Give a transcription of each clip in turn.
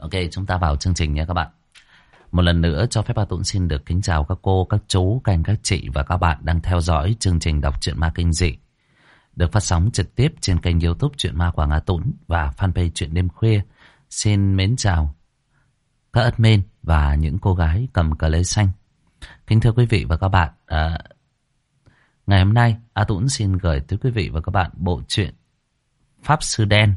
Ok, chúng ta vào chương trình nha các bạn. Một lần nữa cho phép A Tuấn xin được kính chào các cô, các chú, các anh, các chị và các bạn đang theo dõi chương trình đọc truyện ma kinh dị được phát sóng trực tiếp trên kênh YouTube Truyện Ma Quảng A Tuấn và fanpage Truyện Đêm Khuya. Xin mến chào các admin và những cô gái cầm cờ lê xanh. Kính thưa quý vị và các bạn, ngày hôm nay A Tuấn xin gửi tới quý vị và các bạn bộ truyện Pháp Sư Đen,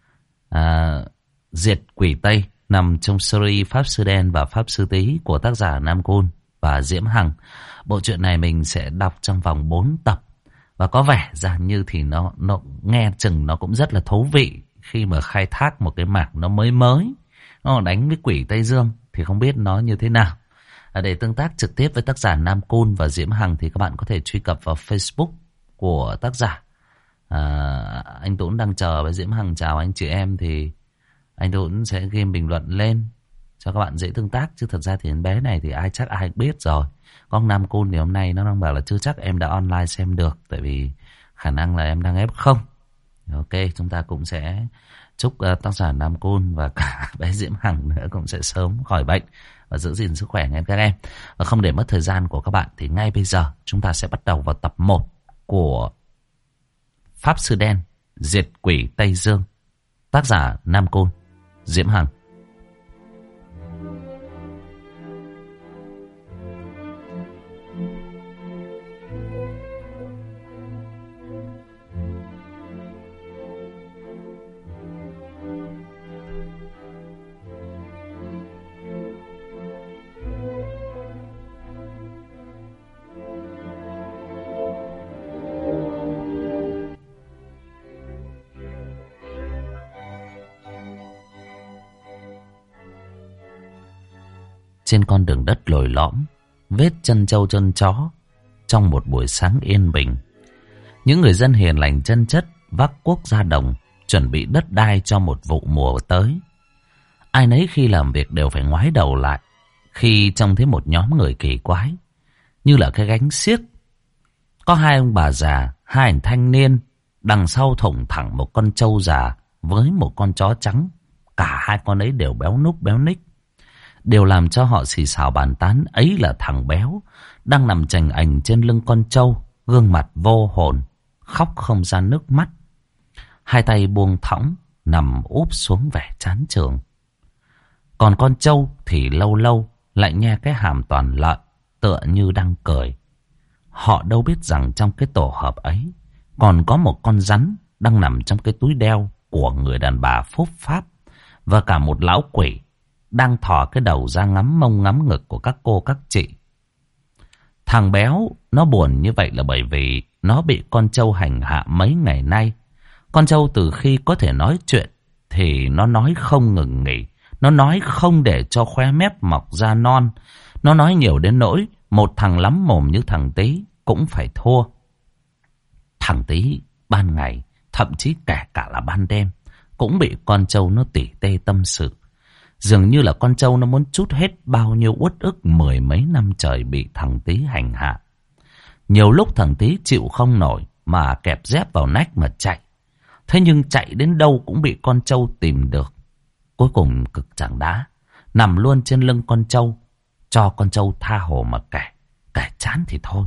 Diệt Quỷ Tây, nằm trong series Pháp Sư Đen và Pháp Sư Tý của tác giả Nam Côn và Diễm Hằng. Bộ truyện này mình sẽ đọc trong vòng 4 tập. Và có vẻ rằng như thì nó nghe chừng nó cũng rất là thú vị khi mà khai thác một cái mảng nó mới. Nó đánh với quỷ Tây Dương thì không biết nó như thế nào. Để tương tác trực tiếp với tác giả Nam Côn và Diễm Hằng thì các bạn có thể truy cập vào Facebook của tác giả. Anh Tuấn đang chờ với Diễm Hằng chào anh chị em thì anh Tuấn sẽ ghi bình luận lên cho các bạn dễ tương tác. Chứ thật ra thì em bé này thì chắc ai biết rồi. Con Nam Côn thì hôm nay nó đang bảo là chưa chắc em đã online xem được, tại vì khả năng là em đang F0. Ok, chúng ta cũng sẽ chúc tác giả Nam Côn và cả bé Diễm Hằng nữa cũng sẽ sớm khỏi bệnh và giữ gìn sức khỏe các em. Và không để mất thời gian của các bạn thì ngay bây giờ chúng ta sẽ bắt đầu vào tập 1 của Pháp Sư Đen, Diệt Quỷ Tây Dương, tác giả Nam Côn, Diễm Hằng. Trên con đường đất lồi lõm, vết chân trâu chân chó, trong một buổi sáng yên bình, những người dân hiền lành chân chất vác cuốc ra đồng, chuẩn bị đất đai cho một vụ mùa tới. Ai nấy khi làm việc đều phải ngoái đầu lại khi trông thấy một nhóm người kỳ quái, như là cái gánh xiếc. Có hai ông bà già, hai anh thanh niên, đằng sau thủng thẳng một con trâu già với một con chó trắng. Cả hai con ấy đều béo núc béo ních. Điều làm cho họ xì xào bàn tán ấy là thằng béo đang nằm chành ảnh trên lưng con trâu, gương mặt vô hồn, khóc không ra nước mắt, hai tay buông thõng nằm úp xuống vẻ chán chường. Còn con trâu thì lâu lâu lại nghe cái hàm toàn lợn, tựa như đang cười. Họ đâu biết rằng trong cái tổ hợp ấy còn có một con rắn đang nằm trong cái túi đeo của người đàn bà phúc pháp, và cả một lão quỷ đang thò cái đầu ra ngắm mông ngắm ngực của các cô các chị. Thằng béo nó buồn như vậy là bởi vì nó bị con trâu hành hạ mấy ngày nay. Con trâu từ khi có thể nói chuyện thì nó nói không ngừng nghỉ. Nó nói không để cho khóe mép mọc ra non. Nó nói nhiều đến nỗi một thằng lắm mồm như thằng Tý cũng phải thua. Thằng Tý ban ngày, thậm chí kể cả là ban đêm, cũng bị con trâu nó tỉ tê tâm sự. Dường như là con trâu nó muốn trút hết bao nhiêu uất ức mười mấy năm trời bị thằng Tý hành hạ. Nhiều lúc thằng Tý chịu không nổi mà kẹp dép vào nách mà chạy. Thế nhưng chạy đến đâu cũng bị con trâu tìm được. Cuối cùng cực chẳng đá, nằm luôn trên lưng con trâu, cho con trâu tha hồ mà kể chán thì thôi.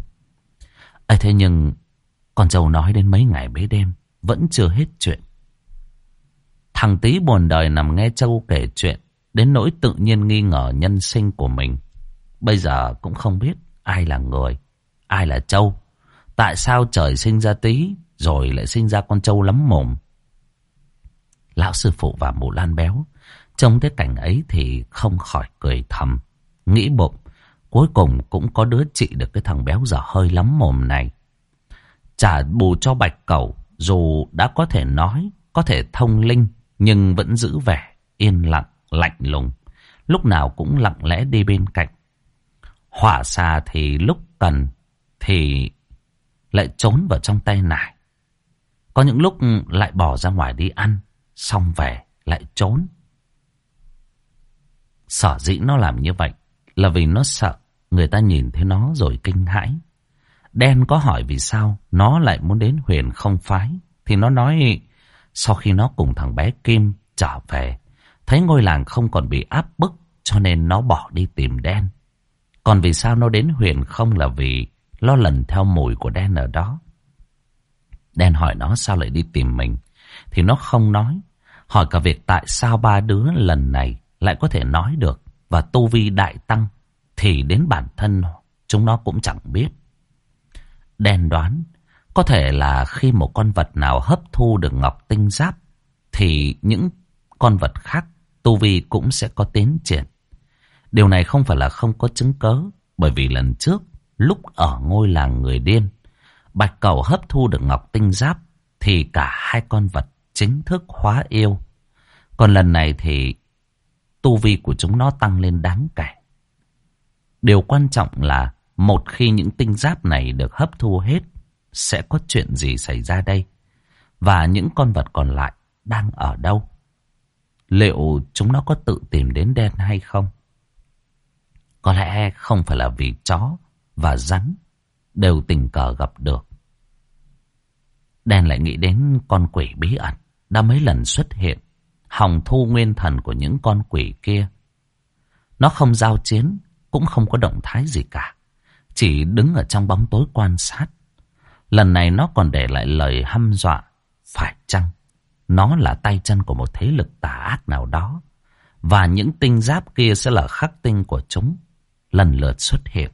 Ấy thế nhưng con trâu nói đến mấy ngày mấy đêm vẫn chưa hết chuyện. Thằng Tý buồn đời nằm nghe trâu kể chuyện, đến nỗi tự nhiên nghi ngờ nhân sinh của mình. Bây giờ cũng không biết ai là người, ai là trâu. Tại sao trời sinh ra Tý rồi lại sinh ra con trâu lắm mồm? Lão sư phụ và mụ Lan béo trông thấy cảnh ấy thì không khỏi cười thầm, nghĩ bụng cuối cùng cũng có đứa trị được cái thằng béo dở hơi lắm mồm này. Trả bù cho Bạch Cẩu, dù đã có thể nói, có thể thông linh, nhưng vẫn giữ vẻ yên lặng, lạnh lùng, lúc nào cũng lặng lẽ đi bên cạnh. Hỏa xà thì lúc cần thì lại trốn vào trong tay nải, có những lúc lại bỏ ra ngoài đi ăn, xong về lại trốn. Sở dĩ nó làm như vậy là vì nó sợ người ta nhìn thấy nó rồi kinh hãi. Đen có hỏi vì sao nó lại muốn đến Huyền Không Phái, thì nó nói sau khi nó cùng thằng bé Kim trở về Thấy ngôi làng không còn bị áp bức cho nên nó bỏ đi tìm đen. Còn vì sao nó đến Huyền Không là vì nó lần theo mùi của đen ở đó. Đen hỏi nó sao lại đi tìm mình thì nó không nói. Hỏi cả việc tại sao ba đứa lần này lại có thể nói được và tu vi đại tăng thì đến bản thân chúng nó cũng chẳng biết. Đen đoán có thể là khi một con vật nào hấp thu được ngọc tinh giáp thì những con vật khác tu vi cũng sẽ có tiến triển. Điều này không phải là không có chứng cớ, bởi vì lần trước lúc ở ngôi làng người điên, bạch cẩu hấp thu được ngọc tinh giáp thì cả hai con vật chính thức hóa yêu. Còn lần này thì tu vi của chúng nó tăng lên đáng kể. Điều quan trọng là một khi những tinh giáp này được hấp thu hết, sẽ có chuyện gì xảy ra đây? Và những con vật còn lại đang ở đâu? Liệu chúng nó có tự tìm đến đen hay không? Có lẽ không phải là vì chó và rắn đều tình cờ gặp được. Đen lại nghĩ đến con quỷ bí ẩn đã mấy lần xuất hiện, hòng thu nguyên thần của những con quỷ kia. Nó không giao chiến, cũng không có động thái gì cả, chỉ đứng ở trong bóng tối quan sát. Lần này nó còn để lại lời hăm dọa. Phải chăng nó là tay chân của một thế lực tà ác nào đó, và những tinh giáp kia sẽ là khắc tinh của chúng lần lượt xuất hiện.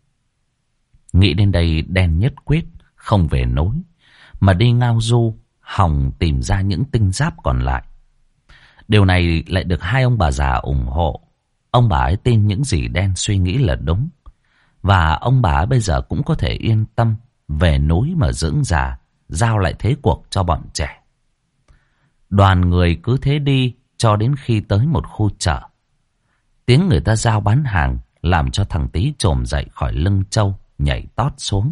Nghĩ đến đây, Đen nhất quyết không về núi mà đi ngao du hòng tìm ra những tinh giáp còn lại. Điều này lại được hai ông bà già ủng hộ. Ông bà ấy tin những gì Đen suy nghĩ là đúng, và ông bà ấy bây giờ cũng có thể yên tâm về núi mà dưỡng già, giao lại thế cuộc cho bọn trẻ. Đoàn người cứ thế đi cho đến khi tới một khu chợ. Tiếng người ta giao bán hàng làm cho thằng Tý chồm dậy khỏi lưng trâu, nhảy tót xuống.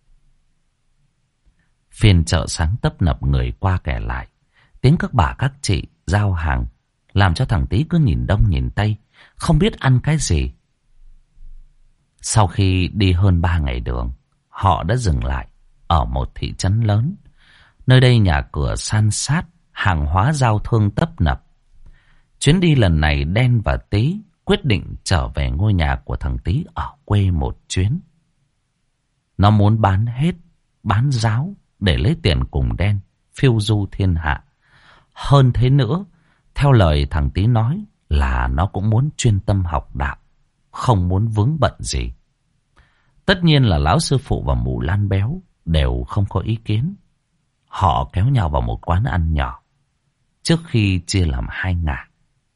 Phiên chợ sáng tấp nập người qua kẻ lại. Tiếng các bà các chị giao hàng làm cho thằng Tý cứ nhìn đông nhìn tây, không biết ăn cái gì. Sau khi đi hơn 3 ngày đường, họ đã dừng lại ở một thị trấn lớn. Nơi đây nhà cửa san sát, hàng hóa giao thương tấp nập. Chuyến đi lần này Đen và Tý quyết định trở về ngôi nhà của thằng Tý ở quê một chuyến. Nó muốn bán hết, bán ráo để lấy tiền cùng Đen phiêu du thiên hạ. Hơn thế nữa, theo lời thằng Tý nói là nó cũng muốn chuyên tâm học đạo, không muốn vướng bận gì. Tất nhiên là lão sư phụ và mụ Lan Béo đều không có ý kiến. Họ kéo nhau vào một quán ăn nhỏ trước khi chia làm hai ngả.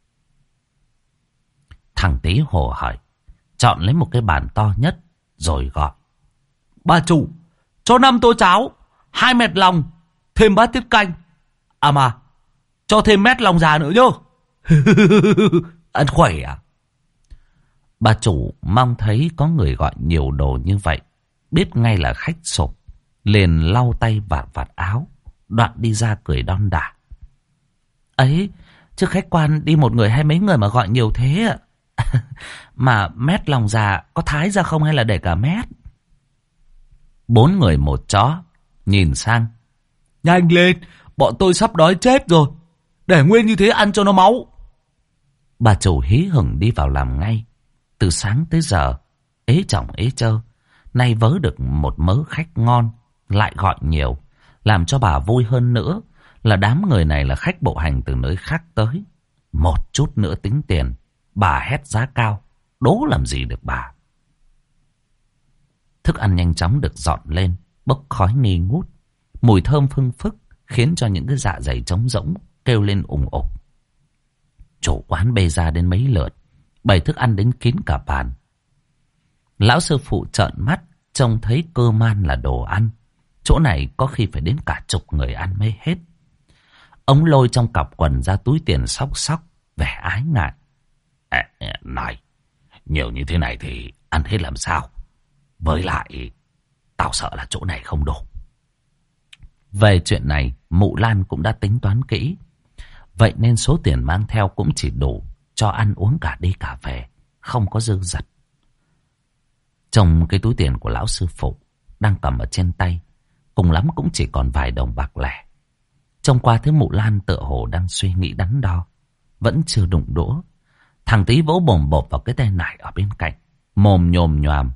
Thằng Tý hồ hởi chọn lấy một cái bàn to nhất rồi gọi: "Bà chủ, cho 5 tô cháo, 2 mẹt lòng, thêm bát tiết canh. À mà, cho thêm mét lòng già nữa nhớ." Ăn khỏe à? Bà chủ mong thấy có người gọi nhiều đồ như vậy, biết ngay là khách sộp, liền lau tay vạt áo, đoạn đi ra cười đon đả: "Ấy, chứ khách quan đi một người hay mấy người mà gọi nhiều thế ạ? Mà mét lòng già có thái ra không hay là để cả mét?" 4 người một chó nhìn sang: "Nhanh lên, bọn tôi sắp đói chết rồi, để nguyên như thế ăn cho nó máu." Bà chủ hí hửng đi vào làm ngay. Từ sáng tới giờ ế chỏng ế chơ, nay vớ được một mớ khách ngon, lại gọi nhiều, làm cho bà vui hơn nữa là đám người này là khách bộ hành từ nơi khác tới. Một chút nữa tính tiền, bà hét giá cao, đố làm gì được bà. Thức ăn nhanh chóng được dọn lên, bốc khói nghi ngút, mùi thơm phưng phức khiến cho những cái dạ dày trống rỗng kêu lên ùng ục. Chủ quán bê ra đến mấy lượt, bày thức ăn đến kín cả bàn. Lão sư phụ trợn mắt trông thấy cơ man là đồ ăn, chỗ này có khi phải đến cả chục người ăn mới hết. Ông lôi trong cặp quần ra túi tiền xóc xóc, vẻ ái ngại: "Này, nhiều như thế này thì ăn hết làm sao? Với lại, tao sợ là chỗ này không đủ." Về chuyện này, mụ Lan cũng đã tính toán kỹ. Vậy nên số tiền mang theo cũng chỉ đủ cho ăn uống cả đi cả về, không có dư dật. Trong cái túi tiền của lão sư phụ đang cầm ở trên tay, cùng lắm cũng chỉ còn vài đồng bạc lẻ. Trông qua thấy mụ Lan tựa hồ đang suy nghĩ đắn đo. vẫn chưa đụng đũa. Thằng Tý vỗ bồm bộp vào cái tay nải ở bên cạnh, mồm nhồm nhoàm.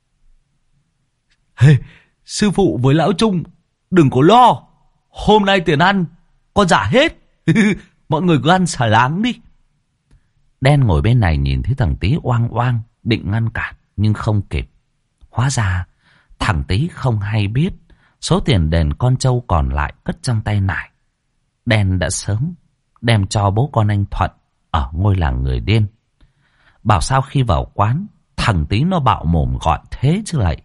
Hey, sư phụ với lão Trung, đừng có lo. Hôm nay tiền ăn, con trả hết. Mọi người cứ ăn xả láng đi. Đen ngồi bên này nhìn thấy thằng Tý oang oang, định ngăn cản, nhưng không kịp. Hóa ra, thằng Tý không hay biết, số tiền đền con trâu còn lại cất trong tay nải. Đen đã sớm đem cho bố con anh Thuận ở ngôi làng người điên. Bảo sao khi vào quán, thằng Tý nó bạo mồm gọi thế chứ lại.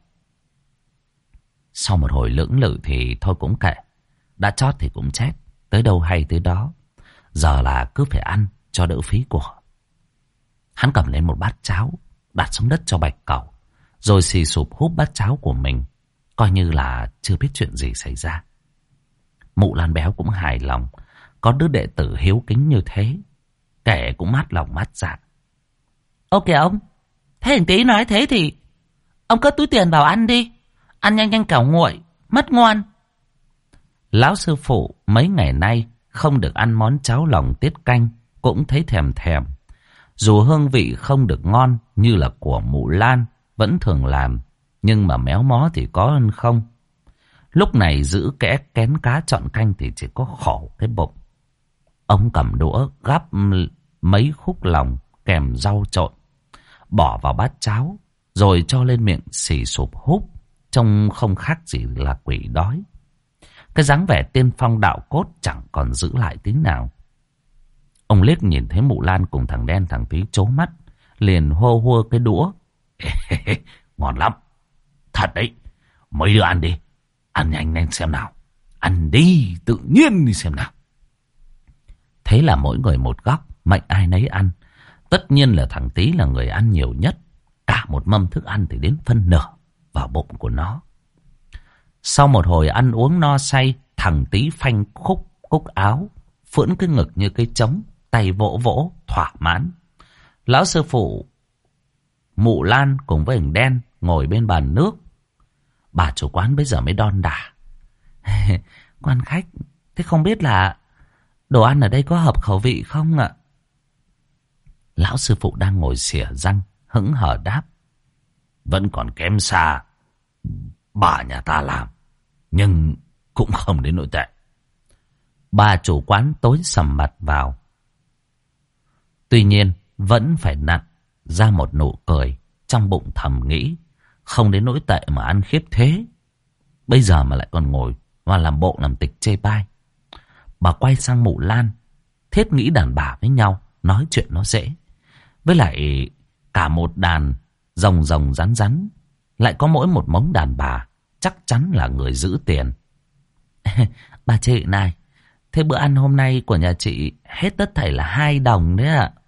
Sau một hồi lưỡng lự thì thôi cũng kệ. Đã chót thì cũng chết, tới đâu hay tới đó. Giờ là cứ phải ăn cho đỡ phí của. Hắn cầm lên một bát cháo, đặt xuống đất cho Bạch Cẩu, rồi xì sụp húp bát cháo của mình, coi như là chưa biết chuyện gì xảy ra. Mụ Lan béo cũng hài lòng, có đứa đệ tử hiếu kính như thế, kẻ cũng mát lòng mát dạ. Ô kìa ông, thế thằng Tý nói thế thì ông cất túi tiền vào ăn đi. Ăn nhanh nhanh kẻo nguội, mất ngoan. Lão sư phụ mấy ngày nay không được ăn món cháo lòng tiết canh, cũng thấy thèm thèm. Dù hương vị không được ngon như là của mụ Lan vẫn thường làm, nhưng mà méo mó thì có hơn không. Lúc này giữ kẽ kén cá chọn canh thì chỉ có khổ cái bụng. Ông cầm đũa gắp mấy khúc lòng kèm rau trộn, bỏ vào bát cháo, rồi cho lên miệng xì sụp húp, trông không khác gì là quỷ đói. Cái dáng vẻ tiên phong đạo cốt chẳng còn giữ lại tí nào. Ông liếc nhìn thấy mụ Lan cùng thằng Đen thằng Tý trố mắt, liền hô hô cái đũa. Ngon lắm, thật đấy, mấy đứa ăn đi, ăn nhanh nhanh xem nào, ăn đi, tự nhiên đi xem nào. Thế là mỗi người một góc, mệnh ai nấy ăn. Tất nhiên là thằng Tý là người ăn nhiều nhất, cả một mâm thức ăn thì đến phân nửa vào bụng của nó. Sau một hồi ăn uống no say, thằng Tý phanh khúc cúc áo, phưỡn cái ngực như cái trống, tay vỗ vỗ thỏa mãn. Lão sư phụ mụ Lan cùng với thằng Đen ngồi bên bàn nước. Bà chủ quán bây giờ mới đon đả. Quan khách, thế không biết là đồ ăn ở đây có hợp khẩu vị không ạ? Lão sư phụ đang ngồi xỉa răng, hững hờ đáp. Vẫn còn kém xa bà nhà ta làm, nhưng cũng không đến nỗi tệ. Bà chủ quán tối sầm mặt vào. Tuy nhiên vẫn phải nặn ra một nụ cười, trong bụng thầm nghĩ, không đến nỗi tệ mà ăn khiếp thế. Bây giờ mà lại còn ngồi và làm bộ làm tịch chê bai. Bà quay sang mụ Lan, thiết nghĩ đàn bà với nhau nói chuyện nó dễ. Với lại cả một đàn rồng rồng rắn rắn, lại có mỗi một mống đàn bà, chắc chắn là người giữ tiền. Bà chị này, thế bữa ăn hôm nay của nhà chị hết tất thảy là 2 đồng đấy ạ.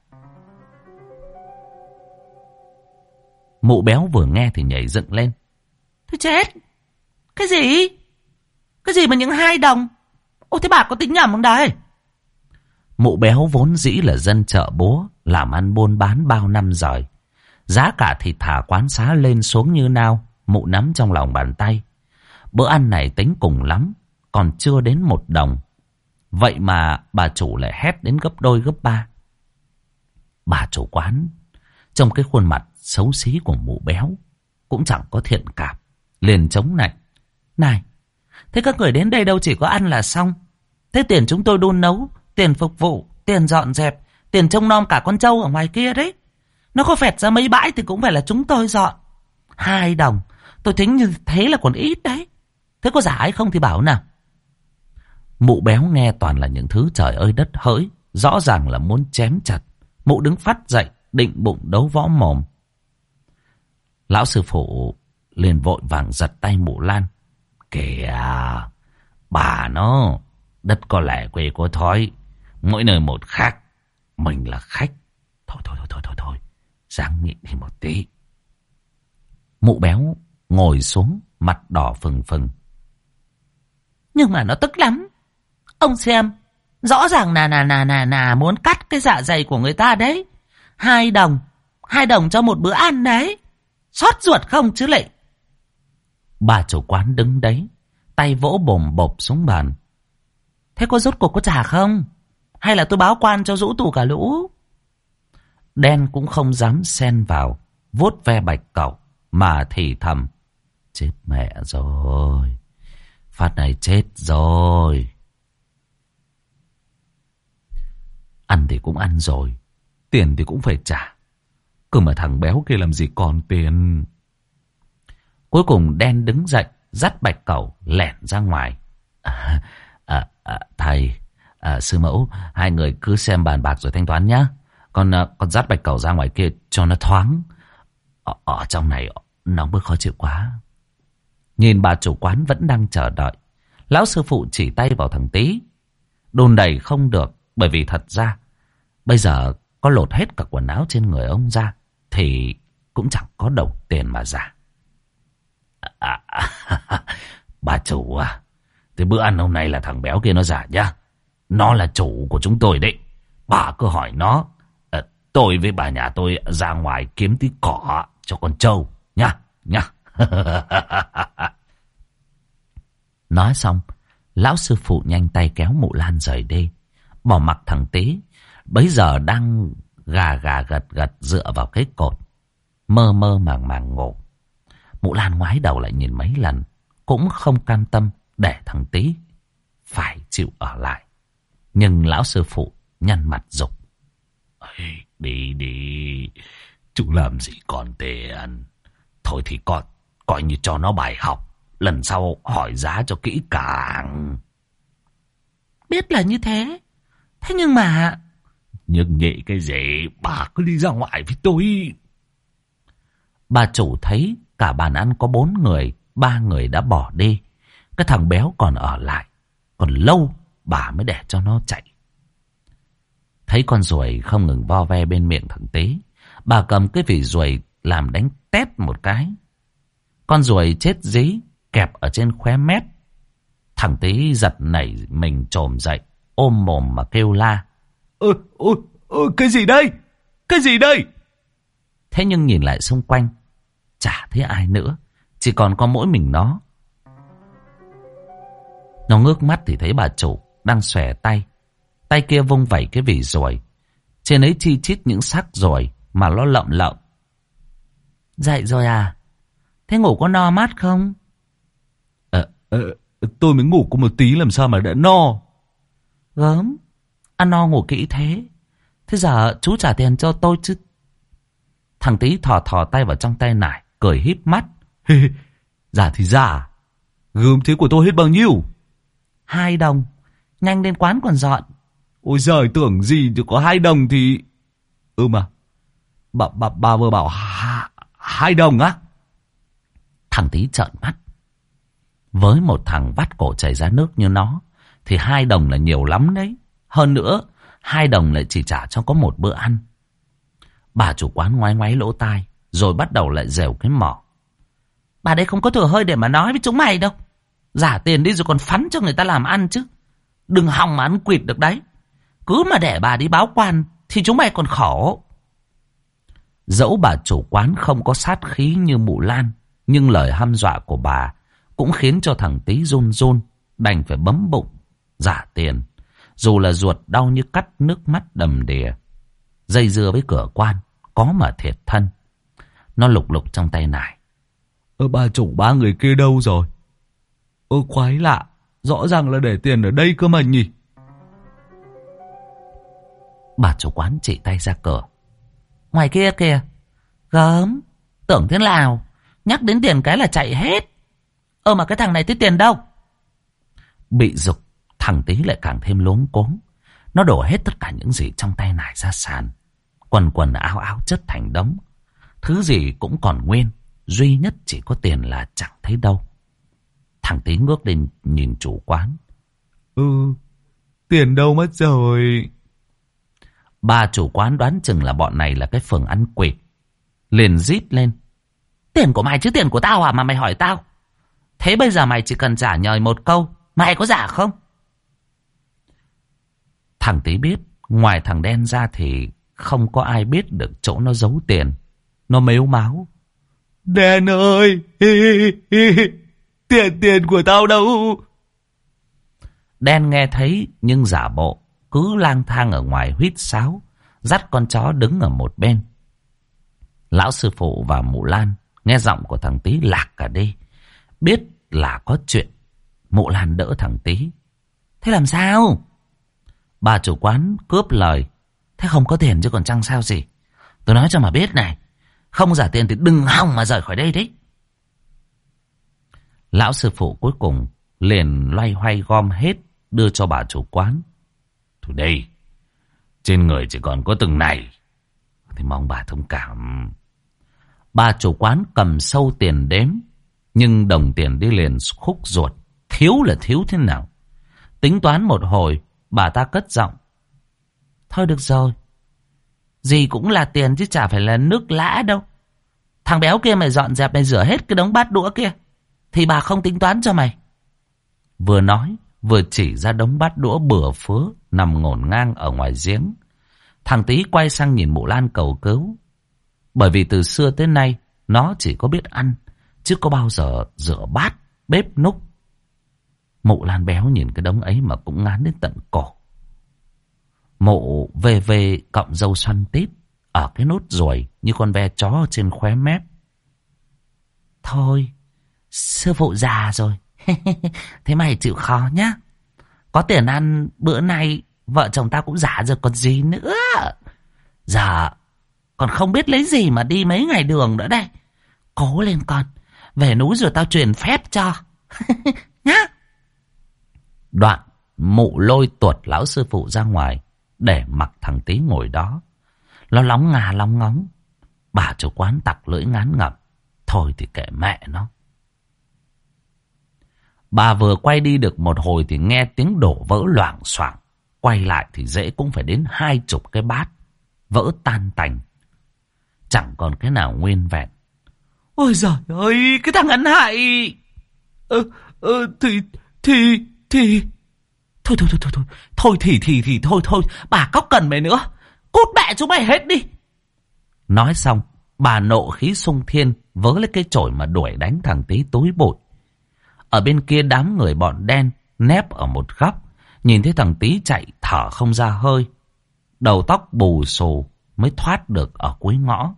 Mụ béo vừa nghe thì nhảy dựng lên. Thôi chết, cái gì? Cái gì mà những 2 đồng? Ô thế bà có tính nhầm không đấy? Mụ béo vốn dĩ là dân chợ búa, làm ăn buôn bán bao năm rồi. Giá cả thịt thả quán xá lên xuống như nào, mụ nắm trong lòng bàn tay. Bữa ăn này tính cùng lắm, còn chưa đến 1 đồng. Vậy mà bà chủ lại hét đến gấp đôi gấp 3. Bà chủ quán, trong cái khuôn mặt xấu xí của mụ béo, cũng chẳng có thiện cảm, liền chống nạnh. Này, thế các người đến đây đâu chỉ có ăn là xong. Thế tiền chúng tôi đun nấu, tiền phục vụ, tiền dọn dẹp, tiền trông nom cả con trâu ở ngoài kia đấy, nó có phẹt ra mấy bãi thì cũng phải là chúng tôi dọn. 2 đồng, tôi tính như thế là còn ít đấy. Thế có giả hay không thì bảo nào. Mụ béo nghe toàn là những thứ trời ơi đất hỡi, rõ ràng là muốn chém chặt. Mụ đứng phắt dậy, định bụng đấu võ mồm. Lão sư phụ liền vội vàng giật tay mụ Lan. Kìa, bà nó, đất có lẽ quê có thói, mỗi nơi một khác, mình là khách. Thôi, ráng nhịn đi một tí. Mụ béo ngồi xuống, mặt đỏ phừng phừng. Nhưng mà nó tức lắm. Ông xem, rõ ràng là muốn cắt cái dạ dày của người ta đấy. 2 đồng, 2 đồng cho một bữa ăn đấy. Xót ruột không chứ lệ. Bà chủ quán đứng đấy, tay vỗ bồm bộp xuống bàn. Thế có rốt cuộc có trả không? Hay là tôi báo quan cho rũ tù cả lũ? Đen cũng không dám xen vào, vuốt ve Bạch Cẩu mà thì thầm. Chết mẹ rồi. Phát này chết rồi. Ăn thì cũng ăn rồi, tiền thì cũng phải trả. Cơ mà thằng béo kia làm gì còn tiền. Cuối cùng Đen đứng dậy, dắt Bạch Cẩu lẻn ra ngoài. Thầy, sư mẫu, hai người cứ xem bàn bạc rồi thanh toán nhá. Con dắt Bạch Cẩu ra ngoài kia cho nó thoáng. Ở trong này nóng bức khó chịu quá. Nhìn bà chủ quán vẫn đang chờ đợi, lão sư phụ chỉ tay vào thằng Tý. Đùn đẩy không được, bởi vì thật ra bây giờ có lột hết cả quần áo trên người ông ra thì cũng chẳng có đồng tiền mà giả. Bà chủ à, thì bữa ăn hôm nay là thằng béo kia nó giả nhá. Nó là chủ của chúng tôi đấy. Bà cứ hỏi nó. Tôi với bà nhà tôi ra ngoài kiếm tí cỏ cho con trâu nhá. Nói xong, lão sư phụ nhanh tay kéo Mụ Lan rời đi, bỏ mặc thằng Tý bấy giờ đang gà gật gật dựa vào cái cột, mơ mơ màng màng ngủ. Mụ Lan ngoái đầu lại nhìn mấy lần, cũng không cam tâm để thằng Tý phải chịu ở lại. Nhưng lão sư phụ nhăn mặt giục. Đi, chú làm gì còn tiền. Thôi thì coi như cho nó bài học, lần sau hỏi giá cho kỹ càng. Biết là như thế. Thế nhưng mà... Nhưng nhị cái gì, bà cứ đi ra ngoài với tôi. Bà chủ thấy cả bàn ăn có 4 người, 3 người đã bỏ đi. Cái thằng béo còn ở lại. Còn lâu bà mới để cho nó chạy. Thấy con ruồi không ngừng vo ve bên miệng thằng Tý, bà cầm cái vỉ ruồi làm đánh tét một cái. Con ruồi chết dí kẹp ở trên khóe mép. Thằng Tý giật nảy mình trồm dậy, ôm mồm mà kêu la. Cái gì đây? Cái gì đây? Thế nhưng nhìn lại xung quanh, chả thấy ai nữa, chỉ còn có mỗi mình nó. Nó ngước mắt thì thấy bà chủ đang xòe tay. Tay kia vung vẩy cái vỉ ruồi. Trên ấy chi chít những xác ruồi mà nó lậm lậm. Dậy rồi à? Thế ngủ có no mắt không? Tôi mới ngủ có một tí làm sao mà đã no. Gớm, ăn no ngủ kỹ thế. Thế giờ chú trả tiền cho tôi chứ. Thằng Tý thò tay vào trong tay nải, cười híp mắt. Giả thì giả. Gớm thế của tôi hết bao nhiêu? 2 đồng. Nhanh đến quán còn dọn. Ôi giời, tưởng gì thì có 2 đồng thì... mà bà vừa bảo 2 đồng á? Thằng Tý trợn mắt. Với một thằng vắt cổ chảy ra nước như nó thì 2 đồng là nhiều lắm đấy. Hơn nữa 2 đồng lại chỉ trả cho có một bữa ăn. Bà chủ quán ngoái ngoái lỗ tai, rồi bắt đầu lại rèo cái mỏ. Bà đây không có thừa hơi để mà nói với chúng mày đâu. Giả tiền đi rồi còn phắn cho người ta làm ăn chứ. Đừng hòng mà ăn quỵt được đấy. Cứ mà để bà đi báo quan thì chúng mày còn khổ. Dẫu bà chủ quán không có sát khí như Mụ Lan, nhưng lời hăm dọa của bà cũng khiến cho thằng Tý run run, đành phải bấm bụng giả tiền. Dù là ruột đau như cắt, nước mắt đầm đìa. Dây dưa với cửa quan, có mà thiệt thân. Nó lục lục trong tay nải. Bà chủ 3 người kia đâu rồi? Quái lạ, rõ ràng là để tiền ở đây cơ mà nhỉ. Bà chủ quán chỉ tay ra cửa. Ngoài kia kìa. Gớm, tưởng thế nào, nhắc đến tiền cái là chạy hết. Mà cái thằng này thấy tiền đâu? Bị giục, thằng Tý lại càng thêm luống cuống. Nó đổ hết tất cả những gì trong tay nải ra sàn. Quần áo áo chất thành đống. Thứ gì cũng còn nguyên, duy nhất chỉ có tiền là chẳng thấy đâu. Thằng Tý ngước lên nhìn chủ quán. Tiền đâu mất rồi? Bà chủ quán đoán chừng là bọn này là cái phường ăn quỵt, liền rít lên. Tiền của mày chứ tiền của tao à mà mày hỏi tao? Thế bây giờ mày chỉ cần trả nhời một câu, mày có giả không? Thằng Tý biết, ngoài thằng Đen ra thì không có ai biết được chỗ nó giấu tiền. Nó mếu máo. Đen ơi, tiền của tao đâu? Đen nghe thấy nhưng giả bộ, cứ lang thang ở ngoài huýt sáo, dắt con chó đứng ở một bên. Lão sư phụ và mụ Lan nghe giọng của thằng Tý lạc cả đi, biết là có chuyện. Mụ Lan đỡ thằng Tý. Thế làm sao? Bà chủ quán cướp lời. Thế không có tiền chứ còn chăng sao gì. Tôi nói cho mà biết này, không trả tiền thì đừng hòng mà rời khỏi đây đấy. Lão sư phụ cuối cùng liền loay hoay gom hết đưa cho bà chủ quán. Thôi đây, trên người chỉ còn có từng này, thì mong bà thông cảm. Bà chủ quán cầm sâu tiền đếm, nhưng đồng tiền đi liền khúc ruột. Thiếu là thiếu thế nào? Tính toán một hồi, bà ta cất giọng. Thôi được rồi, gì cũng là tiền chứ chả phải là nước lã đâu. Thằng béo kia mày dọn dẹp, mày rửa hết cái đống bát đũa kia, thì bà không tính toán cho mày. Vừa nói vừa chỉ ra đống bát đũa bừa phứa nằm ngổn ngang ở ngoài giếng. Thằng Tý quay sang nhìn mụ Lan cầu cứu. Bởi vì từ xưa tới nay nó chỉ có biết ăn, chứ có bao giờ rửa bát, bếp núc. Mụ Lan béo nhìn cái đống ấy mà cũng ngán đến tận cổ. Mụ về cọng râu xoăn tít ở cái nốt ruồi như con ve chó trên khóe mép. Thôi, sư phụ già rồi. Thế mày chịu khó nhá. Có tiền ăn bữa nay vợ chồng tao cũng già rồi còn gì nữa. Giờ còn không biết lấy gì mà đi mấy ngày đường nữa đây. Cố lên con, về núi rồi tao truyền phép cho. Nhá. Đoạn mụ lôi tuột lão sư phụ ra ngoài, để mặc thằng Tý ngồi đó. Nó lóng ngà lóng ngóng. Bà chủ quán tặc lưỡi ngán ngẩm. Thôi thì kệ mẹ nó. Bà vừa quay đi được một hồi thì nghe tiếng đổ vỡ loảng xoảng. Quay lại thì dễ cũng phải đến 20 cái bát vỡ tan tành, chẳng còn cái nào nguyên vẹn. Ôi giời ơi, cái thằng ăn hại. Thôi, bà có cần mày nữa, cút mẹ chúng mày hết đi. Nói xong, bà nộ khí xung thiên, vớ lấy cái chổi mà đuổi đánh thằng Tý tối bụi. Ở bên kia đám người bọn đen nép ở một góc, nhìn thấy thằng Tý chạy thở không ra hơi, đầu tóc bù xù mới thoát được ở cuối ngõ.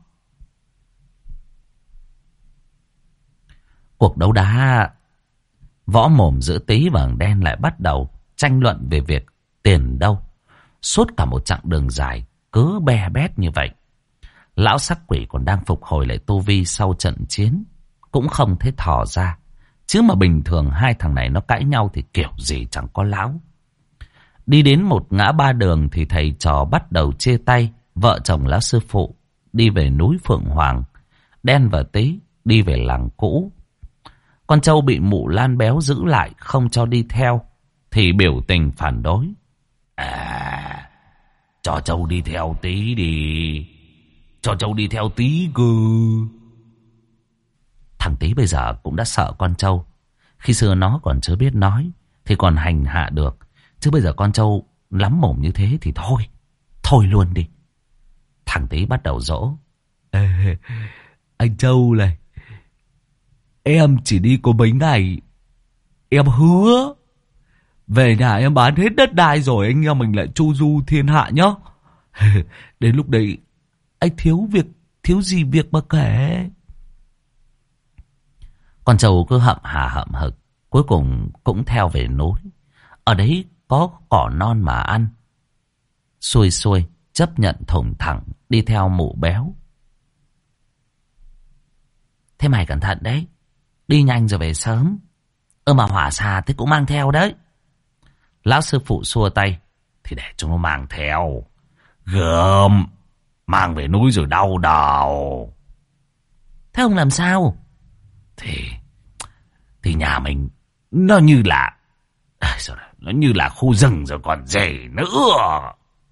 Cuộc đấu đá võ mồm giữa Tý và thằng đen lại bắt đầu tranh luận về việc tiền đâu. Suốt cả một chặng đường dài cứ be bét như vậy. Lão sắc quỷ còn đang phục hồi lại tu vi sau trận chiến, cũng không thấy thò ra. Chứ mà bình thường hai thằng này nó cãi nhau thì kiểu gì chẳng có láo. Đi đến một ngã ba đường thì thầy trò bắt đầu chia tay. Vợ chồng lão sư phụ đi về núi Phượng Hoàng, đen và Tý đi về làng cũ. Con trâu bị mụ Lan béo giữ lại không cho đi theo thì biểu tình phản đối. Cho trâu đi theo Tý đi. Cho trâu đi theo Tý cơ. Thằng Tý bây giờ cũng đã sợ con trâu. Khi xưa nó còn chưa biết nói thì còn hành hạ được. Chứ bây giờ con trâu lắm mồm như thế thì thôi. Thôi luôn đi. Thằng Tý bắt đầu dỗ. Ê, anh Châu này, em chỉ đi có mấy ngày. Em hứa về nhà em bán hết đất đai rồi anh em mình lại chu du thiên hạ nhá. Đến lúc đấy anh thiếu gì việc mà kể. Con trâu cứ hậm hà hậm hực, cuối cùng cũng theo về núi. Ở đấy có cỏ non mà ăn. Xuôi xuôi chấp nhận thủng thẳng đi theo mụ béo. Thế mày cẩn thận đấy, đi nhanh rồi về sớm. Mà hỏa xà thì cũng mang theo đấy. Lão sư phụ xua tay. Thì để chúng nó mang theo. Gớm, mang về núi rồi đau đầu. Thế ông làm sao? Thì nhà mình nó như là khu rừng rồi còn gì nữa.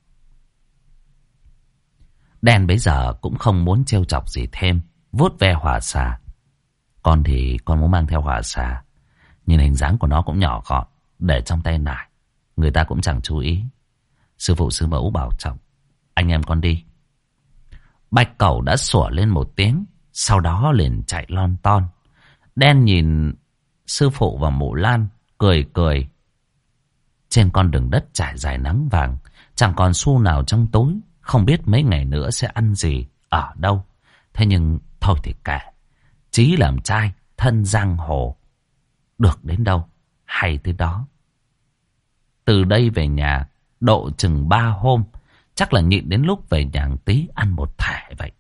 Đen bấy giờ cũng không muốn trêu chọc gì thêm, vuốt ve hỏa xà. Con thì con muốn mang theo hỏa xà, nhìn hình dáng của nó cũng nhỏ gọn, để trong tay nải, người ta cũng chẳng chú ý. Sư phụ sư mẫu bảo trọng, anh em con đi. Bạch Cẩu đã sủa lên một tiếng, sau đó liền chạy lon ton. Đen nhìn sư phụ và mụ Lan cười cười. Trên con đường đất trải dài nắng vàng, chẳng còn xu nào trong túi, không biết mấy ngày nữa sẽ ăn gì, ở đâu. Thế nhưng thôi thì kệ, chí làm trai, thân giang hồ, được đến đâu hay tới đó. Từ đây về nhà độ chừng 3 hôm, chắc là nhịn đến lúc về nhà tí ăn một thể vậy.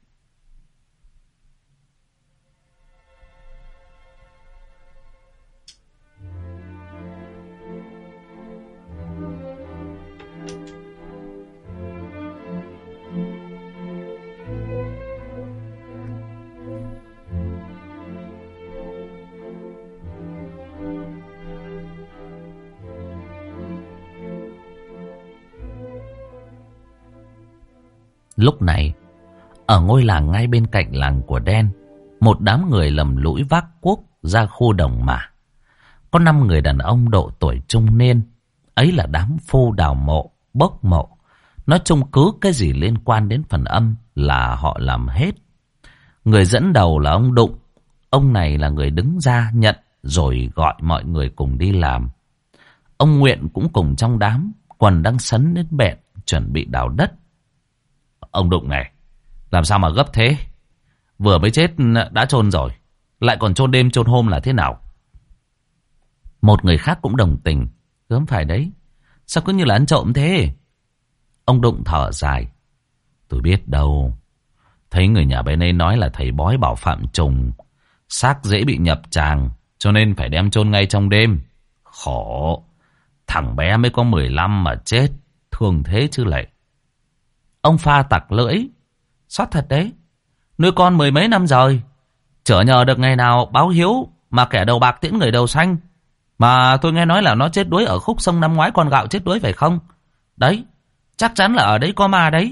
Lúc này, ở ngôi làng ngay bên cạnh làng của Đen, một đám người lầm lũi vác cuốc ra khu đồng mả. Có 5 người đàn ông độ tuổi trung niên, ấy là đám phu đào mộ, bốc mộ. Nói chung cứ cái gì liên quan đến phần âm là họ làm hết. Người dẫn đầu là ông Đụng. Ông này là người đứng ra nhận rồi gọi mọi người cùng đi làm. Ông Nguyện cũng cùng trong đám, quần đang sấn đến bẹn chuẩn bị đào đất. Ông Đụng này, làm sao mà gấp thế? Vừa mới chết đã chôn rồi, lại còn chôn đêm chôn hôm là thế nào? Một người khác cũng đồng tình. Gớm phải đấy, sao cứ như là ăn trộm thế? Ông Đụng thở dài. Tôi biết đâu. Thấy người nhà bên ấy nói là thầy bói bảo phạm trùng, xác dễ bị nhập tràng, cho nên phải đem chôn ngay trong đêm. Khổ, thằng bé mới có 15 mà chết, thương thế chứ lại. Ông Pha tặc lưỡi. Xót thật đấy, nuôi con 10 mấy năm rồi, chở nhờ được ngày nào báo hiếu mà kẻ đầu bạc tiễn người đầu xanh. Mà tôi nghe nói là nó chết đuối ở khúc sông năm ngoái con gạo chết đuối phải không? Đấy, chắc chắn là ở đấy có ma đấy.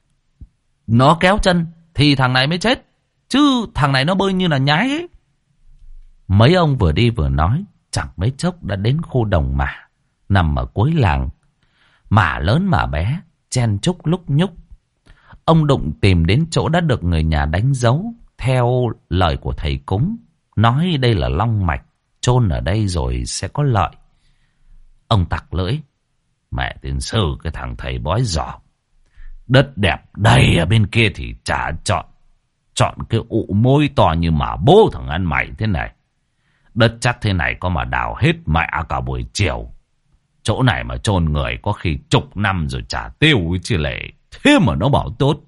Nó kéo chân thì thằng này mới chết, chứ thằng này nó bơi như là nhái ấy. Mấy ông vừa đi vừa nói, chẳng mấy chốc đã đến khu đồng mả nằm ở cuối làng. Mả lớn mả bé, chen chúc lúc nhúc. Ông Đụng tìm đến chỗ đã được người nhà đánh dấu theo lời của thầy cúng, nói đây là long mạch, chôn ở đây rồi sẽ có lợi. Ông tặc lưỡi. Mẹ tiên sư, cái thằng thầy bói giỏi. Đất đẹp đầy ở bên kia thì chả chọn. Chọn cái ụ môi to như mà bố thằng ăn mày thế này. Đất chắc thế này có mà đào hết mẹ cả buổi chiều. Chỗ này mà chôn người có khi chục năm rồi chả tiêu chứ lệ. Thế mà nó bảo tốt.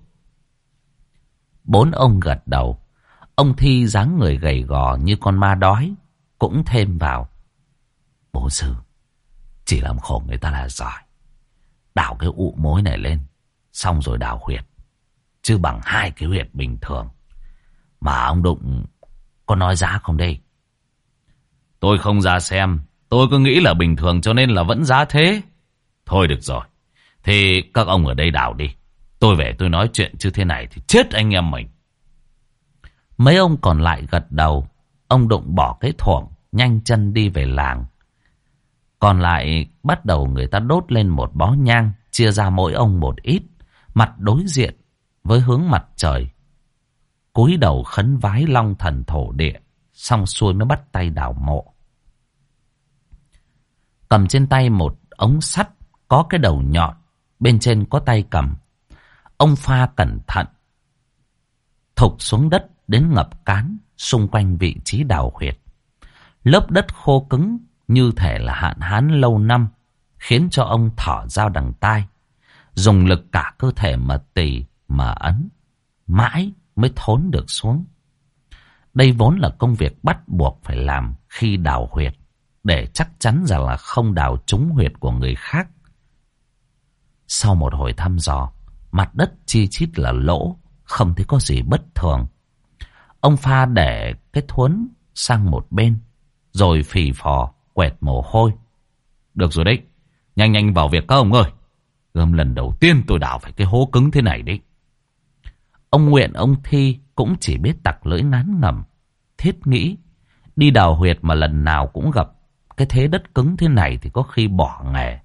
4 ông gật đầu. Ông Thi dáng người gầy gò như con ma đói cũng thêm vào. Bố sư, chỉ làm khổ người ta là giỏi. Đào cái ụ mối này lên, xong rồi đào huyệt, chứ bằng 2 cái huyệt bình thường. Mà ông Đụng có nói giá không đây? Tôi không ra xem, tôi cứ nghĩ là bình thường cho nên là vẫn giá thế. Thôi được rồi, thì các ông ở đây đào đi. Tôi về tôi nói chuyện, chứ thế này thì chết anh em mình. Mấy ông còn lại gật đầu. Ông Đụng bỏ cái thuổng, nhanh chân đi về làng. Còn lại bắt đầu người ta đốt lên một bó nhang, chia ra mỗi ông một ít, mặt đối diện với hướng mặt trời. Cúi đầu khấn vái long thần thổ địa, xong xuôi mới bắt tay đào mộ. Cầm trên tay một ống sắt có cái đầu nhọn, bên trên có tay cầm. Ông Pha cẩn thận thục xuống đất đến ngập cán xung quanh vị trí đào huyệt. Lớp đất khô cứng như thể là hạn hán lâu năm, khiến cho ông thở dao đằng tai, dùng lực cả cơ thể mà tì mà ấn, mãi mới thốn được xuống. Đây vốn là công việc bắt buộc phải làm khi đào huyệt, để chắc chắn rằng là không đào trúng huyệt của người khác. Sau một hồi thăm dò, mặt đất chi chít là lỗ, không thấy có gì bất thường. Ông Pha để cái thuấn sang một bên, rồi phì phò quẹt mồ hôi. Được rồi đấy, nhanh nhanh vào việc các ông ơi. Gươm lần đầu tiên tôi đào phải cái hố cứng thế này đấy. Ông Nguyện, ông Thi cũng chỉ biết tặc lưỡi ngán ngẩm, thiết nghĩ đi đào huyệt mà lần nào cũng gặp cái thế đất cứng thế này thì có khi bỏ nghề.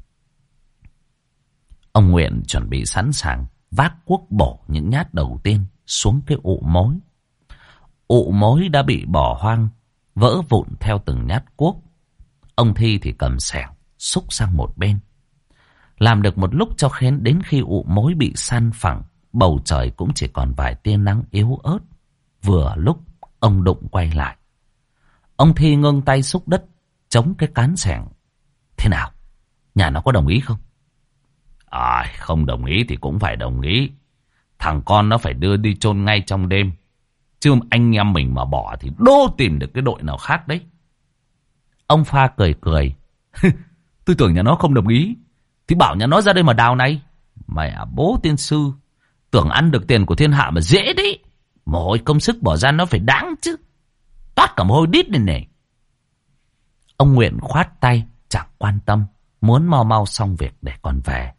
Ông Nguyện chuẩn bị sẵn sàng vác cuốc bổ những nhát đầu tiên xuống cái ụ mối. Ụ mối đã bị bỏ hoang, vỡ vụn theo từng nhát cuốc. Ông Thi thì cầm xẻng xúc sang một bên. Làm được một lúc cho đến khi ụ mối bị san phẳng, bầu trời cũng chỉ còn vài tia nắng yếu ớt. Vừa lúc ông Đụng quay lại. Ông Thi ngưng tay xúc đất, chống cái cán xẻng. Thế nào? Nhà nó có đồng ý không? Không đồng ý thì cũng phải đồng ý. Thằng con nó phải đưa đi chôn ngay trong đêm. Chứ anh em mình mà bỏ thì đố tìm được cái đội nào khác đấy. Ông Pha cười cười. Tôi tưởng nhà nó không đồng ý thì bảo nhà nó ra đây mà đào này. Mẹ bố tiên sư, tưởng ăn được tiền của thiên hạ mà dễ đấy. Mồ hôi công sức bỏ ra nó phải đáng chứ. Toát cả mồ hôi đít lên này. Ông Nguyện khoát tay, chẳng quan tâm, muốn mau mau xong việc để còn về.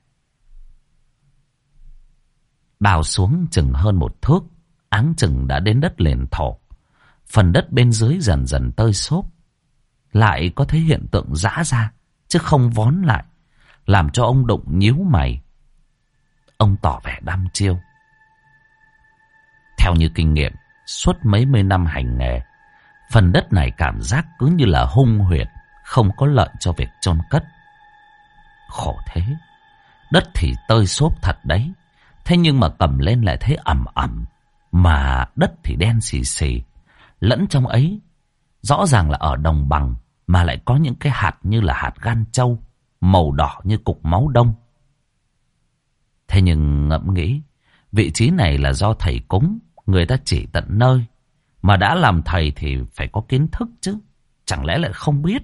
Đào xuống chừng hơn 1 thước, áng chừng đã đến đất liền thổ. Phần đất bên dưới dần dần tơi xốp. Lại có thấy hiện tượng giã ra, chứ không vón lại, làm cho ông Đụng nhíu mày. Ông tỏ vẻ đăm chiêu. Theo như kinh nghiệm, suốt mấy mươi năm hành nghề, phần đất này cảm giác cứ như là hung huyệt, không có lợi cho việc chôn cất. Khổ thế, đất thì tơi xốp thật đấy, thế nhưng mà cầm lên lại thấy ẩm ẩm, mà đất thì đen xì xì, lẫn trong ấy rõ ràng là ở đồng bằng mà lại có những cái hạt như là hạt gan trâu, màu đỏ như cục máu đông. Thế nhưng ngẫm nghĩ, vị trí này là do thầy cúng, người ta chỉ tận nơi, mà đã làm thầy thì phải có kiến thức chứ, chẳng lẽ lại không biết.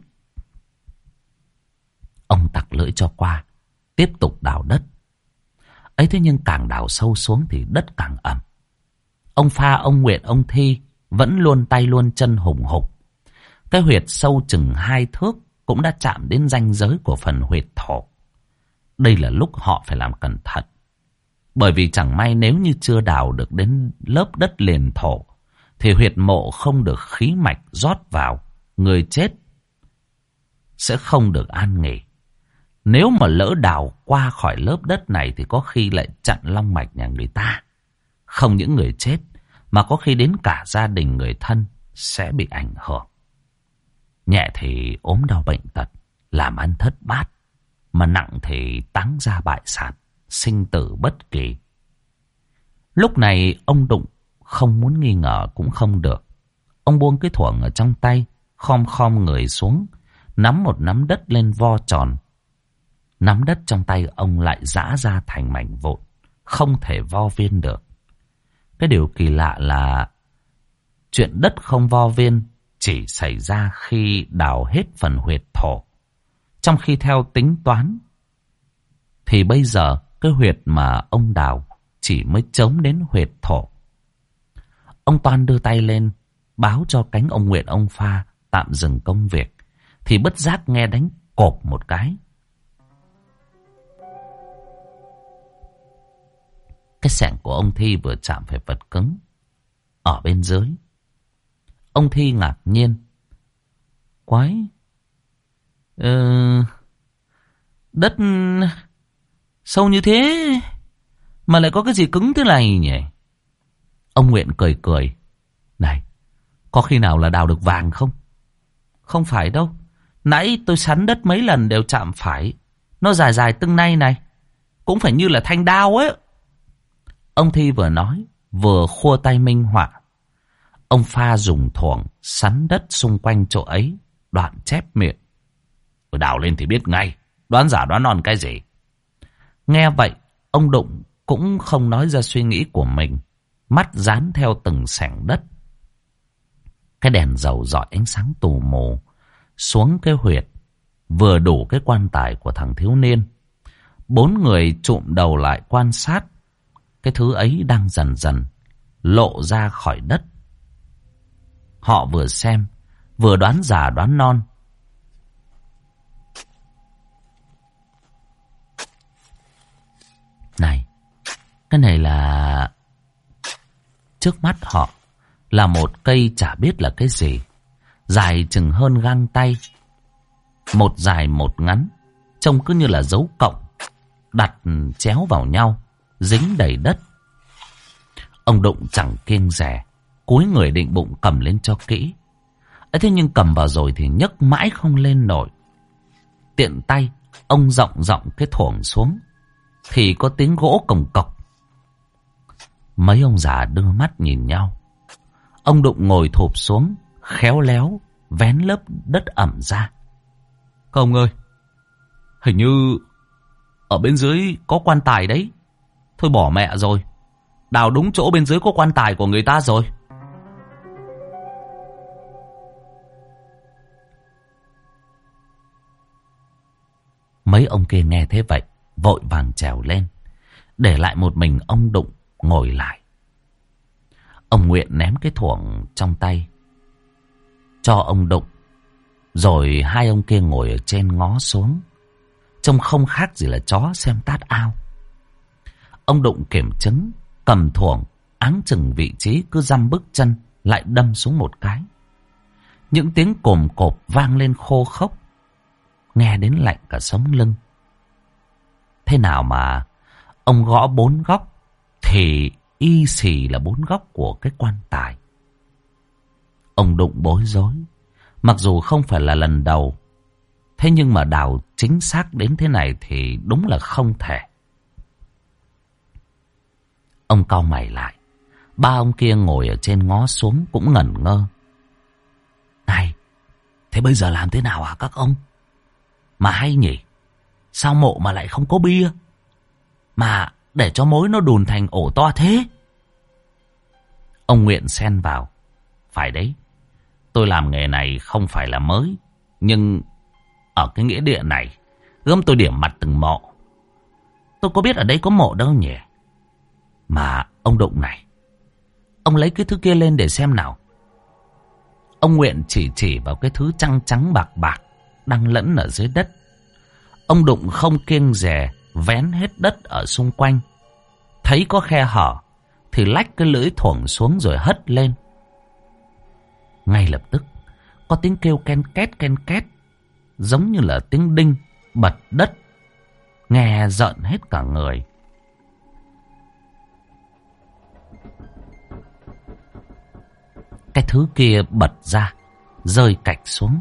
Ông tặc lưỡi cho qua, tiếp tục đào đất. Ấy thế nhưng càng đào sâu xuống thì đất càng ẩm. Ông Pha, ông Nguyện, ông Thi vẫn luôn tay luôn chân hùng hục. Cái huyệt sâu chừng 2 thước cũng đã chạm đến ranh giới của phần huyệt thổ. Đây là lúc họ phải làm cẩn thận. Bởi vì chẳng may nếu như chưa đào được đến lớp đất liền thổ, thì huyệt mộ không được khí mạch rót vào, người chết sẽ không được an nghỉ. Nếu mà lỡ đào qua khỏi lớp đất này thì có khi lại chặn long mạch nhà người ta. Không những người chết, mà có khi đến cả gia đình người thân sẽ bị ảnh hưởng. Nhẹ thì ốm đau bệnh tật, làm ăn thất bát, mà nặng thì táng gia bại sản, sinh tử bất kỳ. Lúc này ông Đụng không muốn nghi ngờ cũng không được. Ông buông cái thuổng ở trong tay, khom khom người xuống, nắm một nắm đất lên vo tròn. Nắm đất trong tay ông lại giã ra thành mảnh vụn, không thể vo viên được. Cái điều kỳ lạ là chuyện đất không vo viên chỉ xảy ra khi đào hết phần huyệt thổ. Trong khi theo tính toán thì bây giờ cái huyệt mà ông đào chỉ mới chống đến huyệt thổ. Ông Toan đưa tay lên báo cho cánh ông Nguyện, ông Pha tạm dừng công việc, thì bất giác nghe đánh cộp một cái. Cái xẻng của ông Thi vừa chạm phải vật cứng ở bên dưới. Ông Thi ngạc nhiên. Quái, đất sâu như thế mà lại có cái gì cứng thế này nhỉ? Ông Nguyện cười cười. Này, có khi nào là đào được vàng không? Không phải đâu. Nãy tôi sắn đất mấy lần đều chạm phải. Nó dài dài tưng nay này, cũng phải như là thanh đao ấy. Ông Thi vừa nói, vừa khua tay minh họa. Ông Pha dùng thuổng sắn đất xung quanh chỗ ấy, đoạn chép miệng. Đào lên thì biết ngay, đoán giả đoán non cái gì. Nghe vậy, ông Đụng cũng không nói ra suy nghĩ của mình, mắt dán theo từng xẻng đất. Cái đèn dầu rọi ánh sáng tù mù xuống cái huyệt, vừa đủ cái quan tài của thằng thiếu niên. 4 người chụm đầu lại quan sát. Cái thứ ấy đang dần dần lộ ra khỏi đất. Họ vừa xem, vừa đoán giả đoán non. Này, cái này là... Trước mắt họ là một cây chả biết là cái gì, dài chừng hơn gang tay, một dài một ngắn, trông cứ như là dấu cộng đặt chéo vào nhau, dính đầy đất. Ông Đụng chẳng kiêng dè, cúi người định bụng cầm lên cho kỹ. Thế nhưng cầm vào rồi thì nhấc mãi không lên nổi. Tiện tay ông rộng cái thuổng xuống thì có tiếng gỗ cồng cọc. Mấy ông già đưa mắt nhìn nhau. Ông Đụng ngồi thụp xuống, khéo léo vén lớp đất ẩm ra. Các ông ơi, hình như ở bên dưới có quan tài đấy. Thôi bỏ mẹ rồi, đào đúng chỗ bên dưới có quan tài của người ta rồi. Mấy ông kia nghe thế vậy, vội vàng trèo lên, để lại một mình ông Đụng ngồi lại. Ông Nguyện ném cái thuổng trong tay cho ông Đụng, rồi hai ông kia ngồi ở trên ngó xuống, trông không khác gì là chó xem tát ao. Ông Đụng kiểm chứng, cầm thuổng áng chừng vị trí, cứ dăm bước chân lại đâm xuống một cái. Những tiếng cồm cộp vang lên khô khốc, nghe đến lạnh cả sống lưng. Thế nào mà ông gõ 4 góc thì y xì là 4 góc của cái quan tài. Ông Đụng bối rối, mặc dù không phải là lần đầu, thế nhưng mà đào chính xác đến thế này thì đúng là không thể. Ông cau mày lại, ba ông kia ngồi ở trên ngó xuống cũng ngẩn ngơ. Này, thế bây giờ làm thế nào hả các ông? Mà hay nhỉ, sao mộ mà lại không có bia, mà để cho mối nó đùn thành ổ to thế? Ông Nguyện xen vào. Phải đấy, tôi làm nghề này không phải là mới, nhưng ở cái nghĩa địa này gớm tôi điểm mặt từng mộ. Tôi có biết ở đây có mộ đâu nhỉ. Mà ông Đụng này, ông lấy cái thứ kia lên để xem nào. Ông Nguyện chỉ vào cái thứ trắng trắng bạc bạc đang lẫn ở dưới đất. Ông Đụng không kiêng dè vén hết đất ở xung quanh. Thấy có khe hở thì lách cái lưỡi thuổng xuống rồi hất lên. Ngay lập tức có tiếng kêu ken két, giống như là tiếng đinh bật đất, nghe rợn hết cả người. Cái thứ kia bật ra, rơi cạch xuống.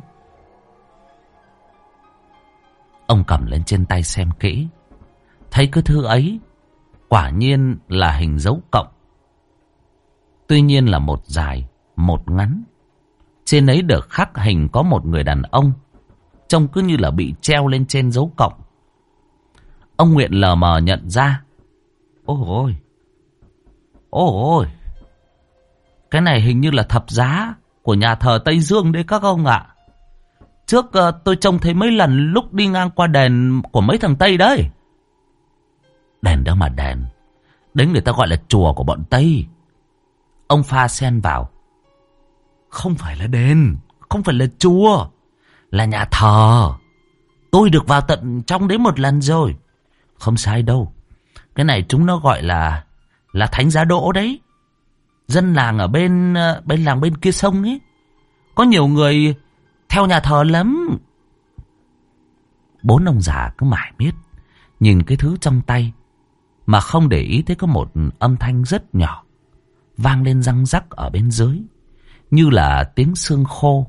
Ông cầm lên trên tay xem kỹ, thấy cái thứ ấy quả nhiên là hình dấu cộng. Tuy nhiên là một dài, một ngắn. Trên ấy được khắc hình có một người đàn ông, trông cứ như là bị treo lên trên dấu cộng. Ông Nguyện lờ mờ nhận ra. Ôi ôi, cái này hình như là thập giá của nhà thờ Tây Dương đấy các ông ạ. Trước tôi trông thấy mấy lần lúc đi ngang qua đền của mấy thằng Tây đấy. Đền đâu mà đền, đấy người ta gọi là chùa của bọn Tây. Ông pha xen vào. Không phải là đền, không phải là chùa, là nhà thờ. Tôi được vào tận trong đấy một lần rồi. Không sai đâu, cái này chúng nó gọi là Thánh Giá Đỗ đấy. Dân làng ở bên làng bên kia sông ấy, có nhiều người theo nhà thờ lắm. Bốn ông già cứ mải miết nhìn cái thứ trong tay, mà không để ý thấy có một âm thanh rất nhỏ vang lên răng rắc ở bên dưới, như là tiếng xương khô.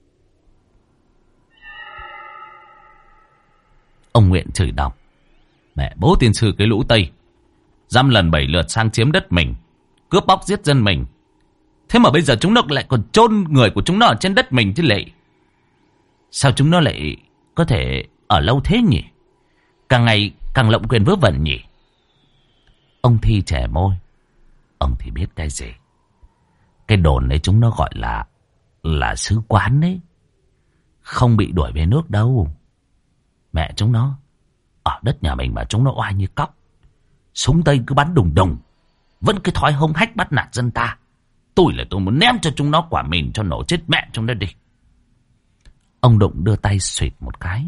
Ông Nguyện chửi đọc. Mẹ bố tiên sư cái lũ Tây, dăm lần bảy lượt sang chiếm đất mình, cướp bóc giết dân mình. Thế mà bây giờ chúng nó lại còn chôn người của chúng nó ở trên đất mình chứ lệ. Sao chúng nó lại có thể ở lâu thế nhỉ? Càng ngày càng lộng quyền vớ vẩn nhỉ? Ông Thi chẻ môi. Ông thì biết cái gì. Cái đồn đấy chúng nó gọi là sứ quán đấy. Không bị đuổi về nước đâu. Mẹ chúng nó, ở đất nhà mình mà chúng nó oai như cóc. Súng Tây cứ bắn đùng đùng, vẫn cái thói hông hách bắt nạt dân ta. Tôi muốn ném cho chúng nó quả mìn cho nổ chết mẹ chúng nó đi. Ông Đụng đưa tay xuyệt một cái.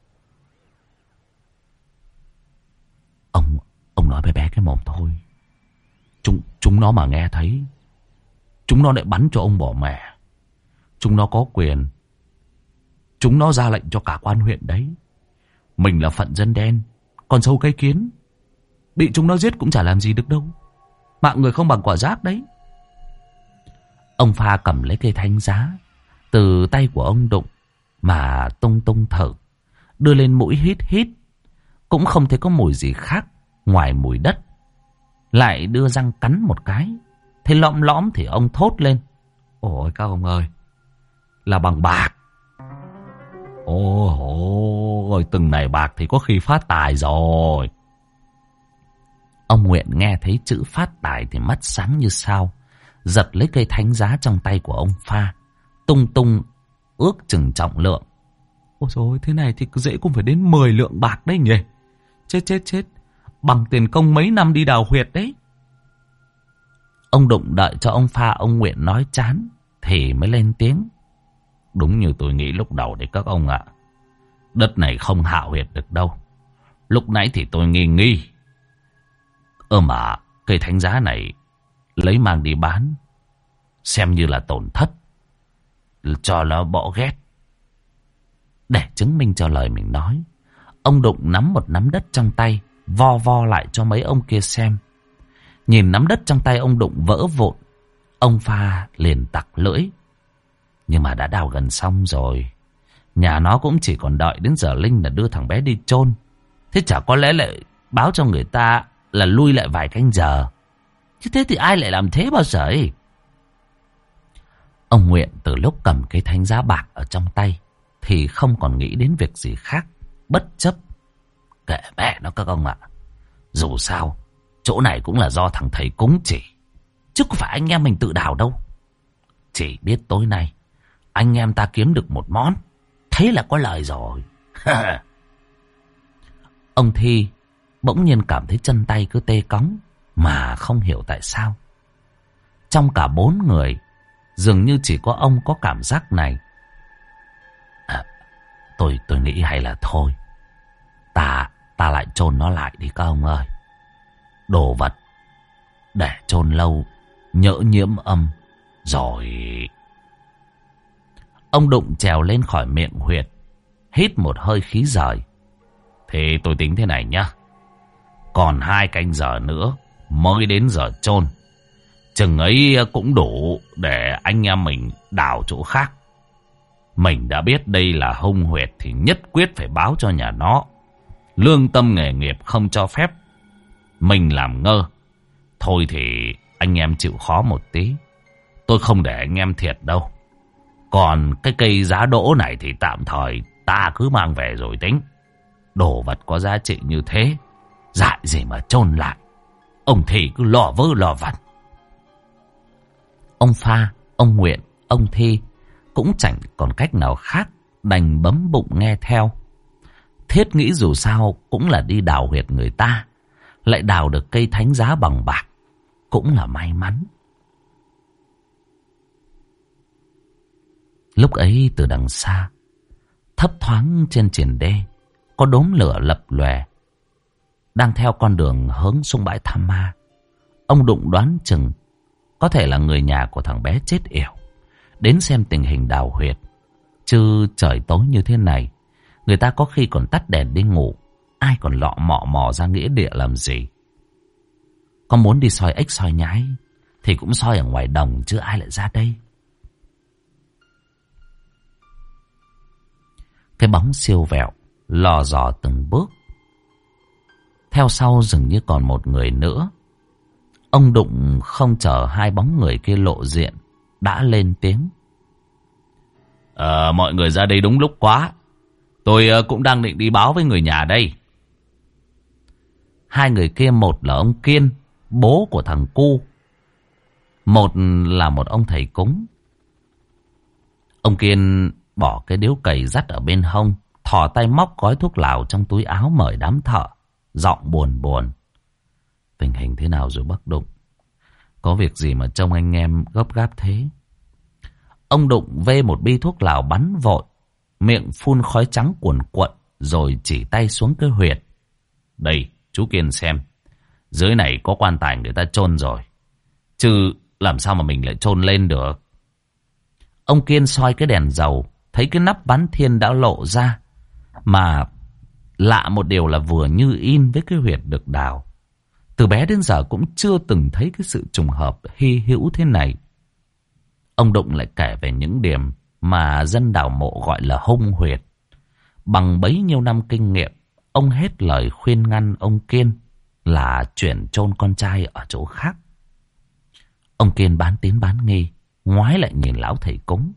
Ông nói bé bé cái mồm thôi. Chúng nó mà nghe thấy, chúng nó lại bắn cho ông bỏ mẹ. Chúng nó có quyền. Chúng nó ra lệnh cho cả quan huyện đấy. Mình là phận dân đen, con sâu cái kiến, bị chúng nó giết cũng chả làm gì được đâu. Mạng người không bằng quả giáp đấy. Ông pha cầm lấy cây thánh giá từ tay của ông Đụng mà tung thử, đưa lên mũi hít hít. Cũng không thấy có mùi gì khác ngoài mùi đất. Lại đưa răng cắn một cái. Thấy lõm lõm thì ông thốt lên. Ôi các ông ơi, là bằng bạc. Ôi, từng này bạc thì có khi phát tài rồi. Ông Nguyện nghe thấy chữ phát tài thì mắt sáng như sao. Giật lấy cây thánh giá trong tay của ông Pha. Tung tung ước chừng trọng lượng. Ôi dồi, thế này thì dễ cũng phải đến 10 lượng bạc đấy nhỉ. Chết. Bằng tiền công mấy năm đi đào huyệt đấy. Ông Đụng đợi cho ông Pha ông Nguyện nói chán thì mới lên tiếng. Đúng như tôi nghĩ lúc đầu đấy các ông ạ. Đất này không hạ huyệt được đâu. Lúc nãy thì tôi nghi. Mà cây thánh giá này lấy mang đi bán, xem như là tổn thất, cho nó bỏ ghét. Để chứng minh cho lời mình nói, ông Đụng nắm một nắm đất trong tay, vo lại cho mấy ông kia xem. Nhìn nắm đất trong tay ông Đụng vỡ vụn, ông Pha liền tặc lưỡi. Nhưng mà đã đào gần xong rồi. Nhà nó cũng chỉ còn đợi đến giờ linh là đưa thằng bé đi chôn. Thế chả có lẽ lại báo cho người ta là lui lại vài canh giờ. Chứ thế thì ai lại làm thế bao giờ ấy? Ông Nguyện từ lúc cầm cái thánh giá bạc ở trong tay thì không còn nghĩ đến việc gì khác. Bất chấp. Kệ mẹ nó các ông ạ. Dù sao chỗ này cũng là do thằng thầy cúng chỉ, chứ có phải anh em mình tự đào đâu. Chỉ biết tối nay anh em ta kiếm được một món, thế là có lời rồi. Ông Thi bỗng nhiên cảm thấy chân tay cứ tê cóng, mà không hiểu tại sao. Trong cả 4 người, dường như chỉ có ông có cảm giác này. Tôi nghĩ hay là thôi, ta lại chôn nó lại đi các ông ơi. Đồ vật để chôn lâu nhỡ nhiễm âm rồi. Ông Đụng trèo lên khỏi miệng huyệt, hít một hơi khí rời. Thế tôi tính thế này nhá. Còn 2 canh giờ nữa mới đến giờ chôn. Chừng ấy cũng đủ để anh em mình đào chỗ khác. Mình đã biết đây là hung huyệt thì nhất quyết phải báo cho nhà nó. Lương tâm nghề nghiệp không cho phép mình làm ngơ. Thôi thì anh em chịu khó một tí. Tôi không để anh em thiệt đâu. Còn cái cây giá đỗ này thì tạm thời ta cứ mang về rồi tính. Đồ vật có giá trị như thế, dại gì mà chôn lại. Ông thì cứ lo vơ lo vẩn. Ông Pha, ông Nguyện, ông Thi cũng chẳng còn cách nào khác, đành bấm bụng nghe theo. Thiết nghĩ dù sao cũng là đi đào huyệt người ta, lại đào được cây thánh giá bằng bạc, cũng là may mắn. Lúc ấy từ đằng xa, thấp thoáng trên triển đê, có đốm lửa lập lòe, đang theo con đường hướng xuống bãi Tham Ma. Ông Đụng đoán chừng có thể là người nhà của thằng bé chết yểu đến xem tình hình đào huyệt. Chứ trời tối như thế này, người ta có khi còn tắt đèn đi ngủ, ai còn lọ mò ra nghĩa địa làm gì. Có muốn đi soi ếch soi nhái thì cũng soi ở ngoài đồng, chứ ai lại ra đây. Cái bóng siêu vẹo lò dò từng bước. Theo sau dường như còn một người nữa. Ông Đụng không chờ 2 bóng người kia lộ diện, đã lên tiếng. Mọi người ra đây đúng lúc quá. Tôi cũng đang định đi báo với người nhà đây. 2 người kia, một là ông Kiên, bố của thằng Cu, một là một ông thầy cúng. Ông Kiên bỏ cái điếu cày dắt ở bên hông, thò tay móc gói thuốc lào trong túi áo mời đám thợ, giọng buồn buồn. Tình hình thế nào rồi bác Đụng? Có việc gì mà trông anh em gấp gáp thế? Ông Đụng vê một bi thuốc lào bắn vội, miệng phun khói trắng cuồn cuộn, rồi chỉ tay xuống cái huyệt. Đây, chú Kiên xem. Dưới này có quan tài người ta chôn rồi, chứ làm sao mà mình lại chôn lên được. Ông Kiên soi cái đèn dầu, thấy cái nắp bán thiên đã lộ ra. Mà lạ một điều là vừa như in với cái huyệt được đào. Từ bé đến giờ cũng chưa từng thấy cái sự trùng hợp hy hữu thế này. Ông Đụng lại kể về những điểm mà dân đào mộ gọi là hung huyệt. Bằng bấy nhiêu năm kinh nghiệm, ông hết lời khuyên ngăn ông Kiên là chuyển chôn con trai ở chỗ khác. Ông Kiên bán tín bán nghi, ngoái lại nhìn lão thầy cúng.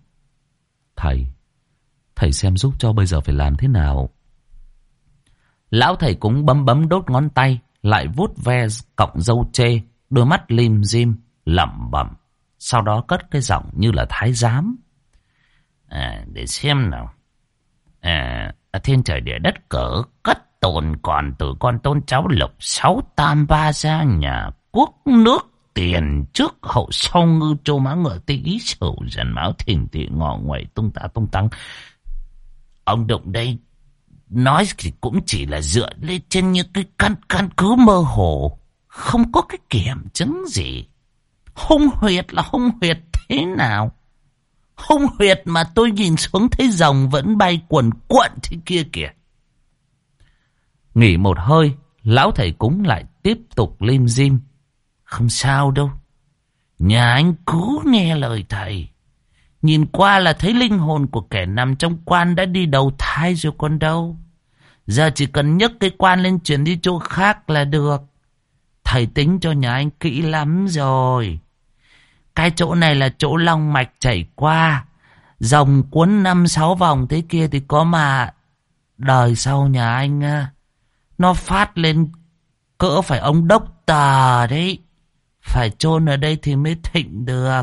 Thầy xem giúp cho bây giờ phải làm thế nào. Lão thầy cúng bấm bấm đốt ngón tay, lại vuốt ve cọng râu trê, đôi mắt lim dim, lẩm bẩm. Sau đó cất cái giọng như là thái giám. Để xem nào. Ở thiên trời địa đất cỡ cất tồn còn từ con tôn cháu lục 6 tam ba gia nhà quốc nước tiền trước hậu sau ngư châu má ngựa tây ý sầu dần máu thình tị ngọ nguậy tung ta tung tăng. Ông Đụng đây nói thì cũng chỉ là dựa lên trên những cái căn cứ mơ hồ, không có cái kiểm chứng gì. Hung huyệt là hung huyệt thế nào? Hung huyệt mà tôi nhìn xuống thấy rồng vẫn bay quần quận thế kia kìa. Nghỉ một hơi, lão thầy cúng lại tiếp tục lim dim. Không sao đâu. Nhà anh cứ nghe lời thầy. Nhìn qua là thấy linh hồn của kẻ nằm trong quan đã đi đầu thai rồi còn đâu. Giờ chỉ cần nhấc cái quan lên chuyển đi chỗ khác là được. Thầy tính cho nhà anh kỹ lắm rồi. Cái chỗ này là chỗ long mạch chảy qua. Rồng cuốn 5-6 vòng thế kia thì có mà đời sau nhà anh nó phát lên cỡ phải ông đốc tờ đấy. Phải chôn ở đây thì mới thịnh được.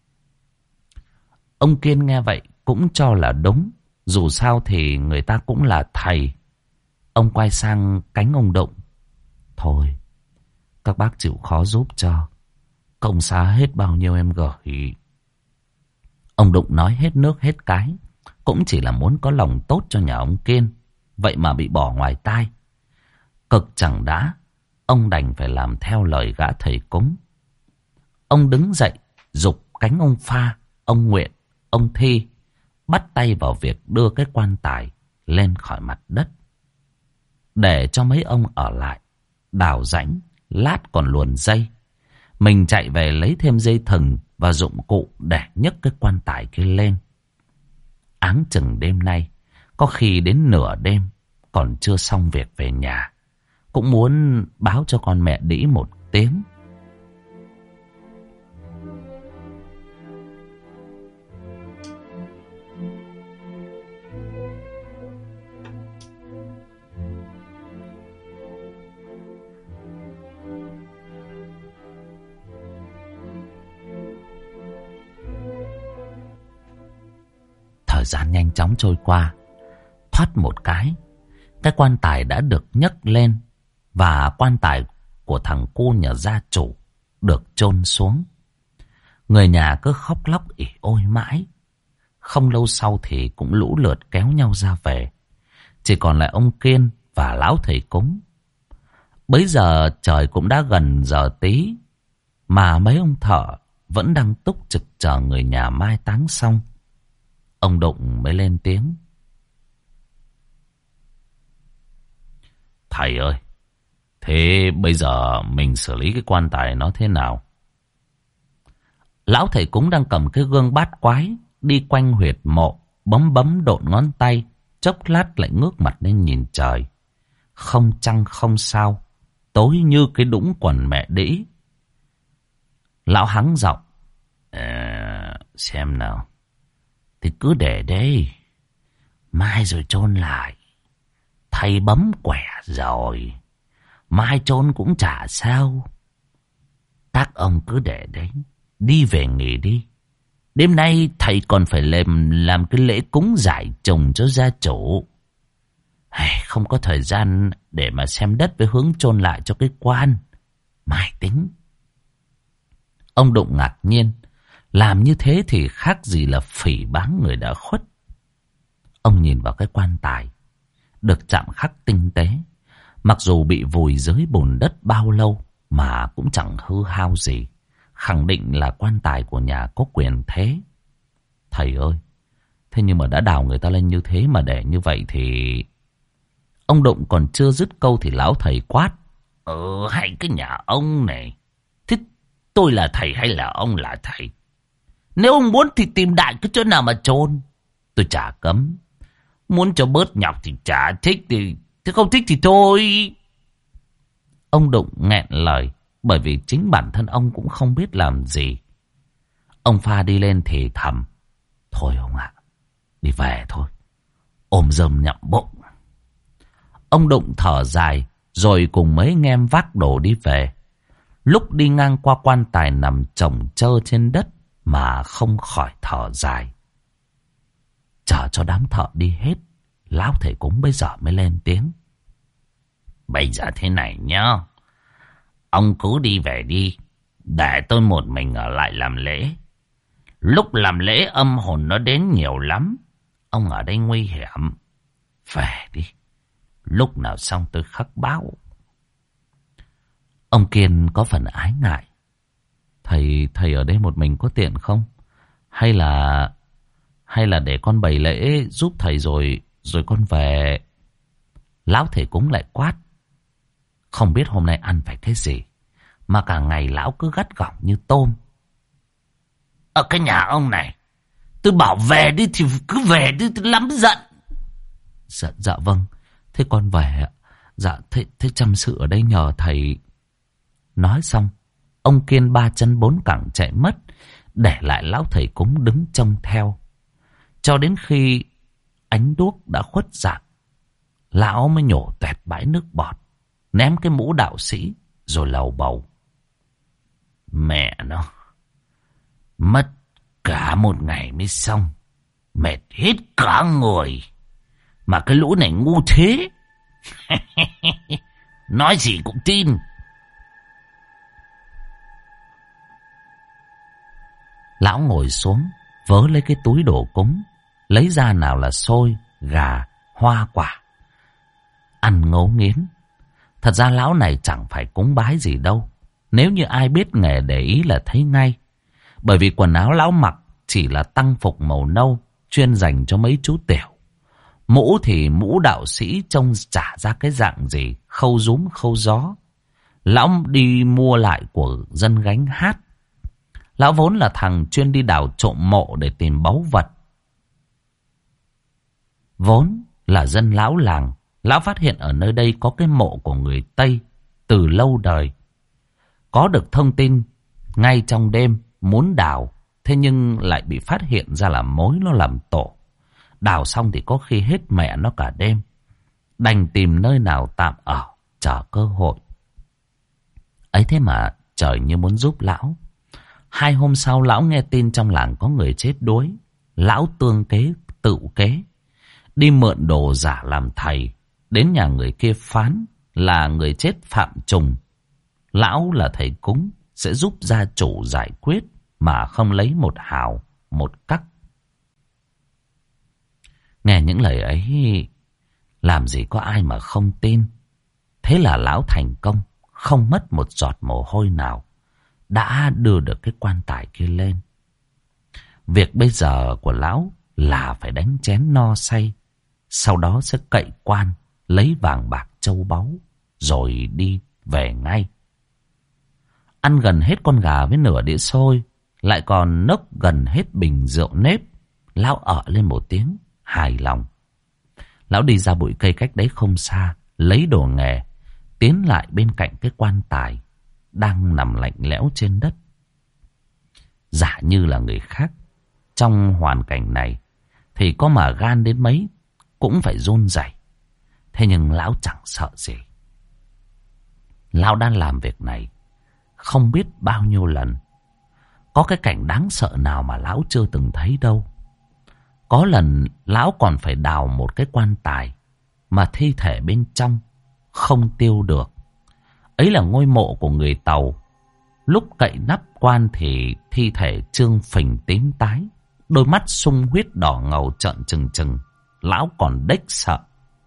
Ông Kiên nghe vậy cũng cho là đúng. Dù sao thì người ta cũng là thầy. Ông quay sang cánh ông Đụng. Thôi, các bác chịu khó giúp cho. Công xá hết bao nhiêu em gửi. Ông Đụng nói hết nước hết cái. Cũng chỉ là muốn có lòng tốt cho nhà ông Kiên. Vậy mà bị bỏ ngoài tai. Cực chẳng đã. Ông đành phải làm theo lời gã thầy cúng. Ông đứng dậy, giục cánh ông Pha, ông Nguyện, ông Thi bắt tay vào việc đưa cái quan tài lên khỏi mặt đất. Để cho mấy ông ở lại, đào rãnh, lát còn luồn dây. Mình chạy về lấy thêm dây thừng và dụng cụ để nhấc cái quan tài kia lên. Áng chừng đêm nay, có khi đến nửa đêm, còn chưa xong việc về nhà. Cũng muốn báo cho con mẹ đĩ một tiếng. Thời gian nhanh chóng trôi qua. Thoát một cái quan tài đã được nhấc lên. Và quan tài của thằng cu nhà gia chủ được chôn xuống. Người nhà cứ khóc lóc ỉ ôi mãi. Không lâu sau thì cũng lũ lượt kéo nhau ra về. Chỉ còn lại ông Kiên và lão thầy cúng. Bấy giờ trời cũng đã gần giờ tí. Mà mấy ông thợ vẫn đang túc trực chờ người nhà mai táng xong. Ông Đụng mới lên tiếng. Thầy ơi, thế bây giờ mình xử lý cái quan tài nó thế nào? Lão thầy cúng đang cầm cái gương bát quái, đi quanh huyệt mộ, bấm bấm độn ngón tay, chốc lát lại ngước mặt lên nhìn trời. Không trăng không sao, tối như cái đũng quần mẹ đĩ. Lão hắng giọng. Xem nào. Thì cứ để đây. Mai rồi chôn lại. Thầy bấm quẻ rồi. Mai chôn cũng chả sao. Các ông cứ để đấy. Đi về nghỉ đi. Đêm nay thầy còn phải làm cái lễ cúng giải trùng cho gia chủ. Không có thời gian để mà xem đất với hướng chôn lại cho cái quan. Mai tính. Ông Đụng ngạc nhiên. Làm như thế thì khác gì là phỉ báng người đã khuất. Ông nhìn vào cái quan tài. Được chạm khắc tinh tế. Mặc dù bị vùi dưới bùn đất bao lâu mà cũng chẳng hư hao gì. Khẳng định là quan tài của nhà có quyền thế. Thầy ơi, thế nhưng mà đã đào người ta lên như thế mà để như vậy thì... Ông Đụng còn chưa dứt câu thì lão thầy quát. Hay cái nhà ông này. Thế tôi là thầy hay là ông là thầy? Nếu ông muốn thì tìm đại cái chỗ nào mà chôn. Tôi chả cấm. Muốn cho bớt nhọc thì chả thích thì... Thế không thích thì thôi. Ông Đụng nghẹn lời, bởi vì chính bản thân ông cũng không biết làm gì. Ông Pha đi lên thì thầm. Thôi ông ạ, đi về thôi. Ôm rơm nhậm bụng. Ông Đụng thở dài, rồi cùng mấy anh em vác đồ đi về. Lúc đi ngang qua quan tài nằm chồng chơ trên đất mà không khỏi thở dài. Chờ cho đám thợ đi hết, lão thầy cúng bây giờ mới lên tiếng. Bây giờ thế này nhá. Ông cứ đi về đi. Để tôi một mình ở lại làm lễ. Lúc làm lễ âm hồn nó đến nhiều lắm. Ông ở đây nguy hiểm. Về đi. Lúc nào xong tôi khắc báo. Ông Kiên có phần ái ngại. Thầy ở đây một mình có tiện không? Hay là để con bày lễ giúp thầy rồi con về. Lão thầy cúng lại quát. Không biết hôm nay ăn phải cái gì mà cả ngày lão cứ gắt gỏng như tôm. Ở cái nhà ông này, tôi bảo về đi thì cứ về đi, tôi lắm giận. Dạ vâng, thế con về ạ. Dạ thế chăm sự ở đây nhờ thầy. Nói xong, ông Kiên 3 chân 4 cẳng chạy mất, để lại lão thầy cúng đứng trông theo. Cho đến khi ánh đuốc đã khuất dạng, lão mới nhổ toẹt bãi nước bọt, ném cái mũ đạo sĩ rồi lầu bầu. Mẹ nó, mất cả một ngày mới xong, mệt hết cả người. Mà cái lũ này ngu thế. Nói gì cũng tin. Lão ngồi xuống, vớ lấy cái túi đồ cúng, lấy ra nào là xôi, gà, hoa quả. Ăn ngấu nghiến. Thật ra lão này chẳng phải cúng bái gì đâu. Nếu như ai biết nghề để ý là thấy ngay. Bởi vì quần áo lão mặc chỉ là tăng phục màu nâu, chuyên dành cho mấy chú tiểu. Mũ thì mũ đạo sĩ trông chả ra cái dạng gì, khâu rúm khâu gió. Lão đi mua lại của dân gánh hát. Lão vốn là thằng chuyên đi đào trộm mộ để tìm báu vật. Vốn là dân lão làng, lão phát hiện ở nơi đây có cái mộ của người Tây từ lâu đời. Có được thông tin ngay trong đêm muốn đào, thế nhưng lại bị phát hiện ra là mối nó làm tổ. Đào xong thì có khi hết mẹ nó cả đêm. Đành tìm nơi nào tạm ở, chờ cơ hội. Ấy thế mà trời như muốn giúp lão. 2 hôm sau lão nghe tin trong làng có người chết đuối. Lão tương kế tự kế, đi mượn đồ giả làm thầy, đến nhà người kia phán là người chết phạm trùng. Lão là thầy cúng, sẽ giúp gia chủ giải quyết mà không lấy một hào một cắc. Nghe những lời ấy, làm gì có ai mà không tin. Thế là lão thành công, không mất một giọt mồ hôi nào, đã đưa được cái quan tài kia lên. Việc bây giờ của lão là phải đánh chén no say, sau đó sẽ cậy quan, lấy vàng bạc châu báu, rồi đi về ngay. Ăn gần hết con gà với nửa đĩa xôi, lại còn nốc gần hết bình rượu nếp, lão ợ lên một tiếng, hài lòng. Lão đi ra bụi cây cách đấy không xa, lấy đồ nghề, tiến lại bên cạnh cái quan tài đang nằm lạnh lẽo trên đất. Giả như là người khác, trong hoàn cảnh này thì có mà gan đến mấy cũng phải run rẩy. Thế nhưng lão chẳng sợ gì. Lão đang làm việc này không biết bao nhiêu lần. Có cái cảnh đáng sợ nào mà lão chưa từng thấy đâu. Có lần lão còn phải đào một cái quan tài mà thi thể bên trong không tiêu được. Ấy là ngôi mộ của người Tàu. Lúc cậy nắp quan thì thi thể trương phình tím tái, đôi mắt sung huyết đỏ ngầu trợn trừng trừng. Lão còn đếch sợ.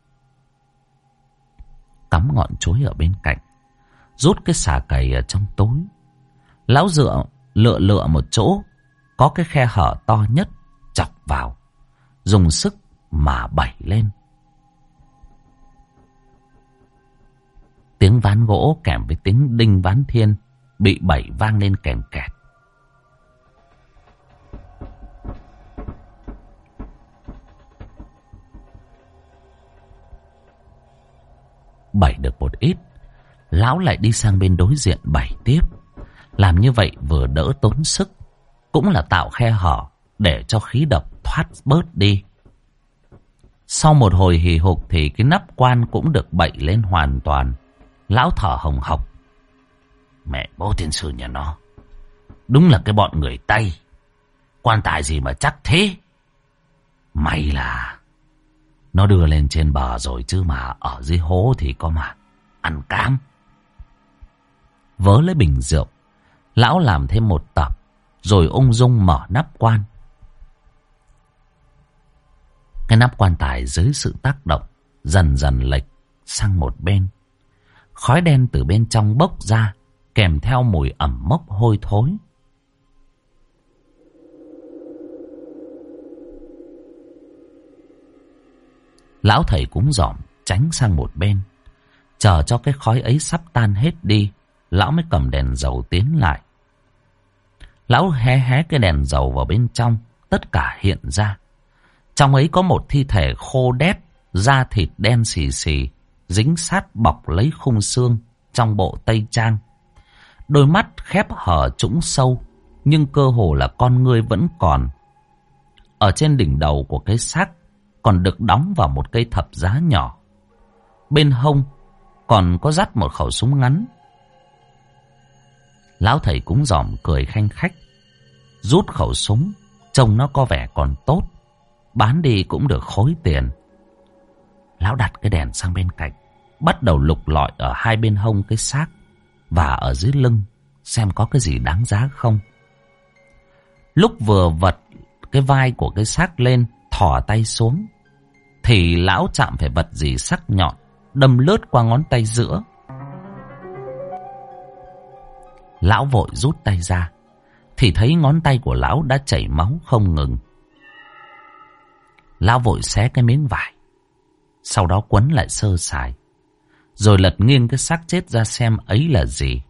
Cắm ngọn chuối ở bên cạnh, rút cái xà cầy ở trong túi. Lão lựa một chỗ có cái khe hở to nhất, chọc vào, dùng sức mà bẩy lên. Tiếng ván gỗ kèm với tiếng đinh ván thiên bị bẩy vang lên kèn kẹt. bẩy được một ít, lão lại đi sang bên đối diện bẩy tiếp. Làm như vậy vừa đỡ tốn sức, cũng là tạo khe hở để cho khí độc thoát bớt đi. Sau một hồi hì hục thì cái nắp quan cũng được bậy lên hoàn toàn. Lão thở hồng hộc. Mẹ bố tiên sư nhà nó, đúng là cái bọn người Tây. Quan tài gì mà chắc thế. May là nó đưa lên trên bờ rồi, chứ mà ở dưới hố thì có mà ăn cám. Vớ lấy bình rượu, lão làm thêm một tập, rồi ung dung mở nắp quan. Cái nắp quan tài dưới sự tác động dần dần lệch sang một bên. Khói đen từ bên trong bốc ra, kèm theo mùi ẩm mốc hôi thối. Lão thầy cúng dòm tránh sang một bên, chờ cho cái khói ấy sắp tan hết đi, lão mới cầm đèn dầu tiến lại. Lão hé cái đèn dầu vào bên trong, tất cả hiện ra. Trong ấy có một thi thể khô đét, da thịt đen xì xì, dính sát bọc lấy khung xương trong bộ tây trang. Đôi mắt khép hờ trũng sâu, nhưng cơ hồ là con ngươi vẫn còn. Ở trên đỉnh đầu của cái xác còn được đóng vào một cây thập giá nhỏ. Bên hông còn có dắt một khẩu súng ngắn. Lão thầy cúng dòm cười khanh khách, rút khẩu súng, trông nó có vẻ còn tốt, bán đi cũng được khối tiền. Lão đặt cái đèn sang bên cạnh, bắt đầu lục lọi ở hai bên hông cái xác và ở dưới lưng, xem có cái gì đáng giá không. Lúc vừa vật cái vai của cái xác lên, thò tay xuống, thì lão chạm phải vật gì sắc nhọn, đâm lướt qua ngón tay giữa. Lão vội rút tay ra, thì thấy ngón tay của lão đã chảy máu không ngừng. Lão vội xé cái miếng vải, sau đó quấn lại sơ sài, rồi lật nghiêng cái xác chết ra xem ấy là gì.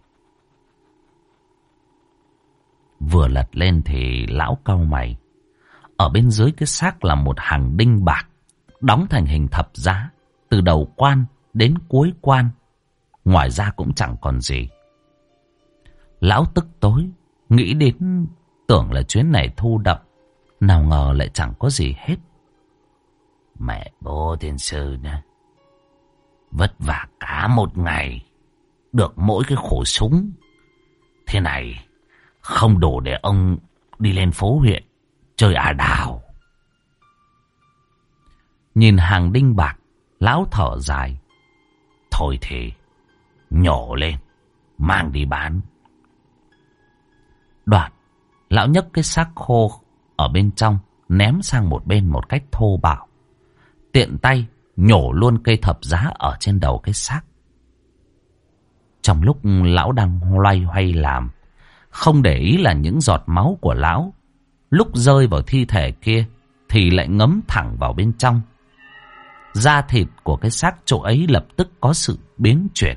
Vừa lật lên thì lão cau mày. Ở bên dưới cái xác là một hàng đinh bạc, đóng thành hình thập giá, từ đầu quan đến cuối quan. Ngoài ra cũng chẳng còn gì. Lão tức tối, nghĩ đến tưởng là chuyến này thu đậm, nào ngờ lại chẳng có gì hết. Mẹ bố tiên sư nè, vất vả cả một ngày, được mỗi cái khẩu súng thế này không đủ để ông đi lên phố huyện chơi ả đào. Nhìn hàng đinh bạc, lão thở dài. Thôi thì nhổ lên, mang đi bán. Đoạn, lão nhấc cái xác khô ở bên trong, ném sang một bên một cách thô bạo. Tiện tay nhổ luôn cây thập giá ở trên đầu cái xác. Trong lúc lão đang loay hoay làm, không để ý là những giọt máu của lão lúc rơi vào thi thể kia thì lại ngấm thẳng vào bên trong. Da thịt của cái xác chỗ ấy lập tức có sự biến chuyển.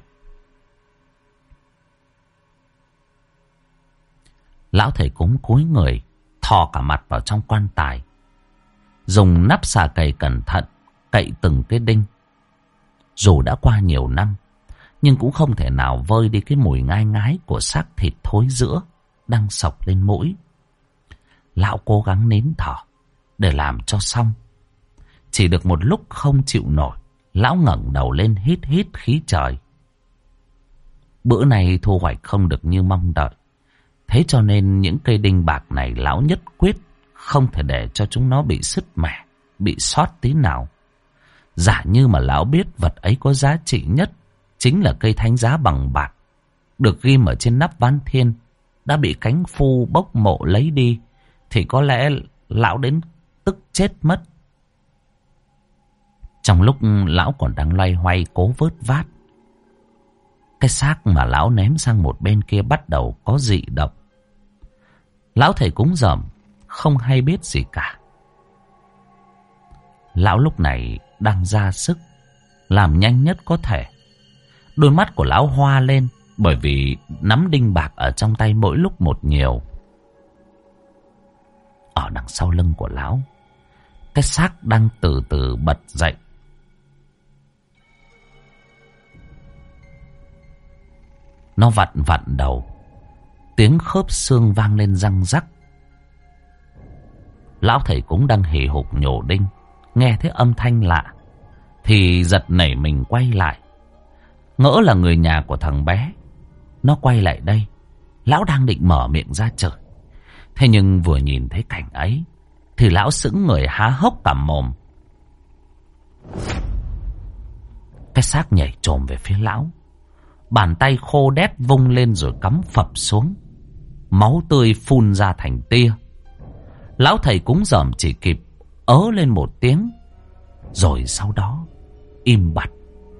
Lão thầy cúng cúi người, thò cả mặt vào trong quan tài, dùng nắp xà cầy cẩn thận cậy từng cái đinh. Dù đã qua nhiều năm, nhưng cũng không thể nào vơi đi cái mùi ngai ngái của xác thịt thối rữa đang xộc lên mũi. Lão cố gắng nín thở để làm cho xong. Chỉ được một lúc không chịu nổi, lão ngẩng đầu lên hít hít khí trời. Bữa này thu hoạch không được như mong đợi, thế cho nên những cây đinh bạc này lão nhất quyết không thể để cho chúng nó bị sứt mẻ, bị sót tí nào. Giả như mà lão biết vật ấy có giá trị nhất chính là cây thánh giá bằng bạc, được ghim ở trên nắp ván thiên, đã bị cánh phu bốc mộ lấy đi, thì có lẽ lão đến tức chết mất. Trong lúc lão còn đang loay hoay cố vớt vát, cái xác mà lão ném sang một bên kia bắt đầu có dị động. Lão thầy cúng dòm không hay biết gì cả. Lão lúc này đang ra sức làm nhanh nhất có thể. Đôi mắt của lão hoa lên, bởi vì nắm đinh bạc ở trong tay mỗi lúc một nhiều. Ở đằng sau lưng của lão, cái xác đang từ từ bật dậy. Nó vặn vặn đầu, tiếng khớp xương vang lên răng rắc. Lão thầy cúng đang hì hục nhổ đinh, nghe thấy âm thanh lạ thì giật nảy mình quay lại, ngỡ là người nhà của thằng bé. Nó quay lại đây, lão đang định mở miệng ra chửi, thế nhưng vừa nhìn thấy cảnh ấy thì lão sững người há hốc cả mồm. Cái xác nhảy chồm về phía lão, bàn tay khô đét vung lên rồi cắm phập xuống, máu tươi phun ra thành tia. Lão thầy cúng dởm chỉ kịp ớ lên một tiếng, rồi sau đó im bặt.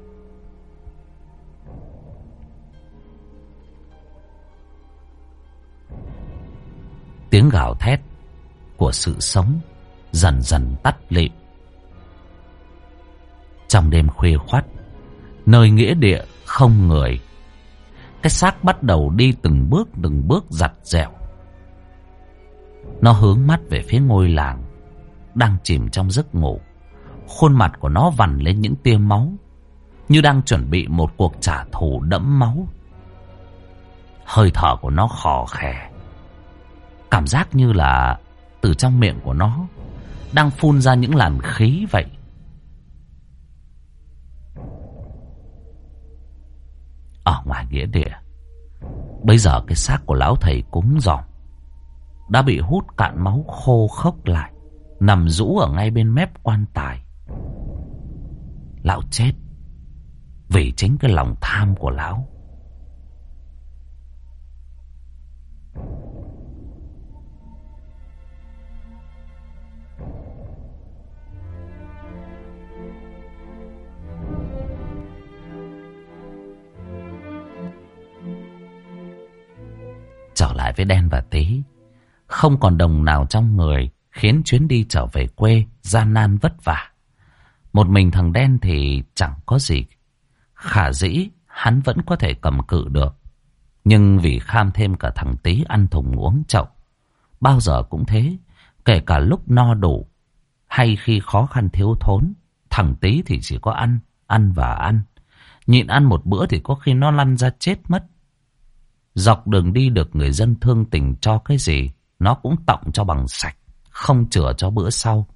Tiếng gào thét của sự sống dần dần tắt lịm. Trong đêm khuya khoắt, nơi nghĩa địa không người, cái xác bắt đầu đi từng bước giặt dẹo. Nó hướng mắt về phía ngôi làng đang chìm trong giấc ngủ. Khuôn mặt của nó vằn lên những tia máu, như đang chuẩn bị một cuộc trả thù đẫm máu. Hơi thở của nó khò khè, cảm giác như là từ trong miệng của nó đang phun ra những làn khí vậy. Ở ngoài nghĩa địa, bây giờ cái xác của lão thầy cúng dòm đã bị hút cạn máu khô khốc lại, nằm rũ ở ngay bên mép quan tài. Lão chết vì chính cái lòng tham của lão. Trở lại với Đen và Tí, không còn đồng nào trong người, khiến chuyến đi trở về quê gian nan vất vả. Một mình thằng Đen thì chẳng có gì. Khả dĩ hắn vẫn có thể cầm cự được, nhưng vì kham thêm cả thằng Tí ăn thùng uống chậu. Bao giờ cũng thế, kể cả lúc no đủ hay khi khó khăn thiếu thốn, thằng Tí thì chỉ có ăn và ăn. Nhịn ăn một bữa thì có khi nó lăn ra chết mất. Dọc đường đi được người dân thương tình cho cái gì, nó cũng tọng cho bằng sạch, không chừa cho bữa sau.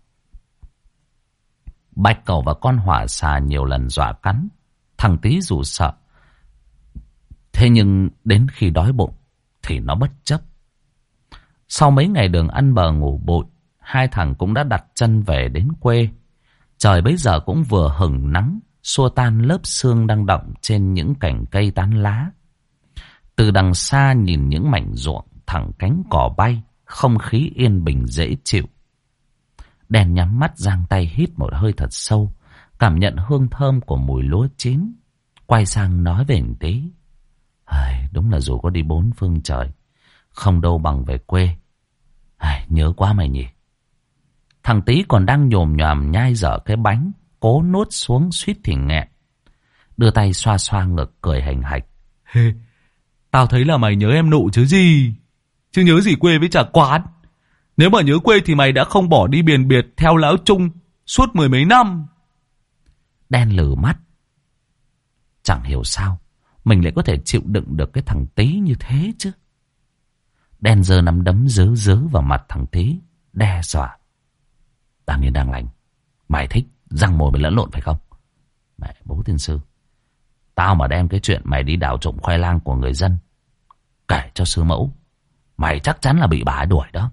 Bạch Cẩu và con hỏa xà nhiều lần dọa cắn thằng Tí dù sợ, thế nhưng đến khi đói bụng thì nó bất chấp. Sau mấy ngày đường ăn bờ ngủ bụi, hai thằng cũng đã đặt chân về đến quê. Trời bấy giờ cũng vừa hửng nắng, xua tan lớp sương đang đọng trên những cành cây tán lá. Từ đằng xa nhìn những mảnh ruộng, thẳng cánh cỏ bay, không khí yên bình dễ chịu. Đen nhắm mắt giang tay hít một hơi thật sâu, cảm nhận hương thơm của mùi lúa chín. Quay sang nói về một tí. Đúng là dù có đi bốn phương trời, không đâu bằng về quê. Nhớ quá mày nhỉ. Thằng Tí còn đang nhồm nhòm nhai dở cái bánh, cố nuốt xuống suýt thì nghẹn. Đưa tay xoa xoa ngực cười hành hạch. Tao thấy là mày nhớ em Nụ chứ gì. Chứ nhớ gì quê với chả quán. Nếu mà nhớ quê thì mày đã không bỏ đi biền biệt theo lão Trung suốt 10 mấy năm. Đen lử mắt. Chẳng hiểu sao mình lại có thể chịu đựng được cái thằng Tí như thế chứ. Đen giơ nắm đấm dớ vào mặt thằng Tí, đe dọa. Đang yên đang lành, mày thích răng mồi mày lẫn lộn phải không? Mẹ bố tiên sư, tao mà đem cái chuyện mày đi đào trộm khoai lang của người dân kể cho sư mẫu, mày chắc chắn là bị bà ấy đuổi đó.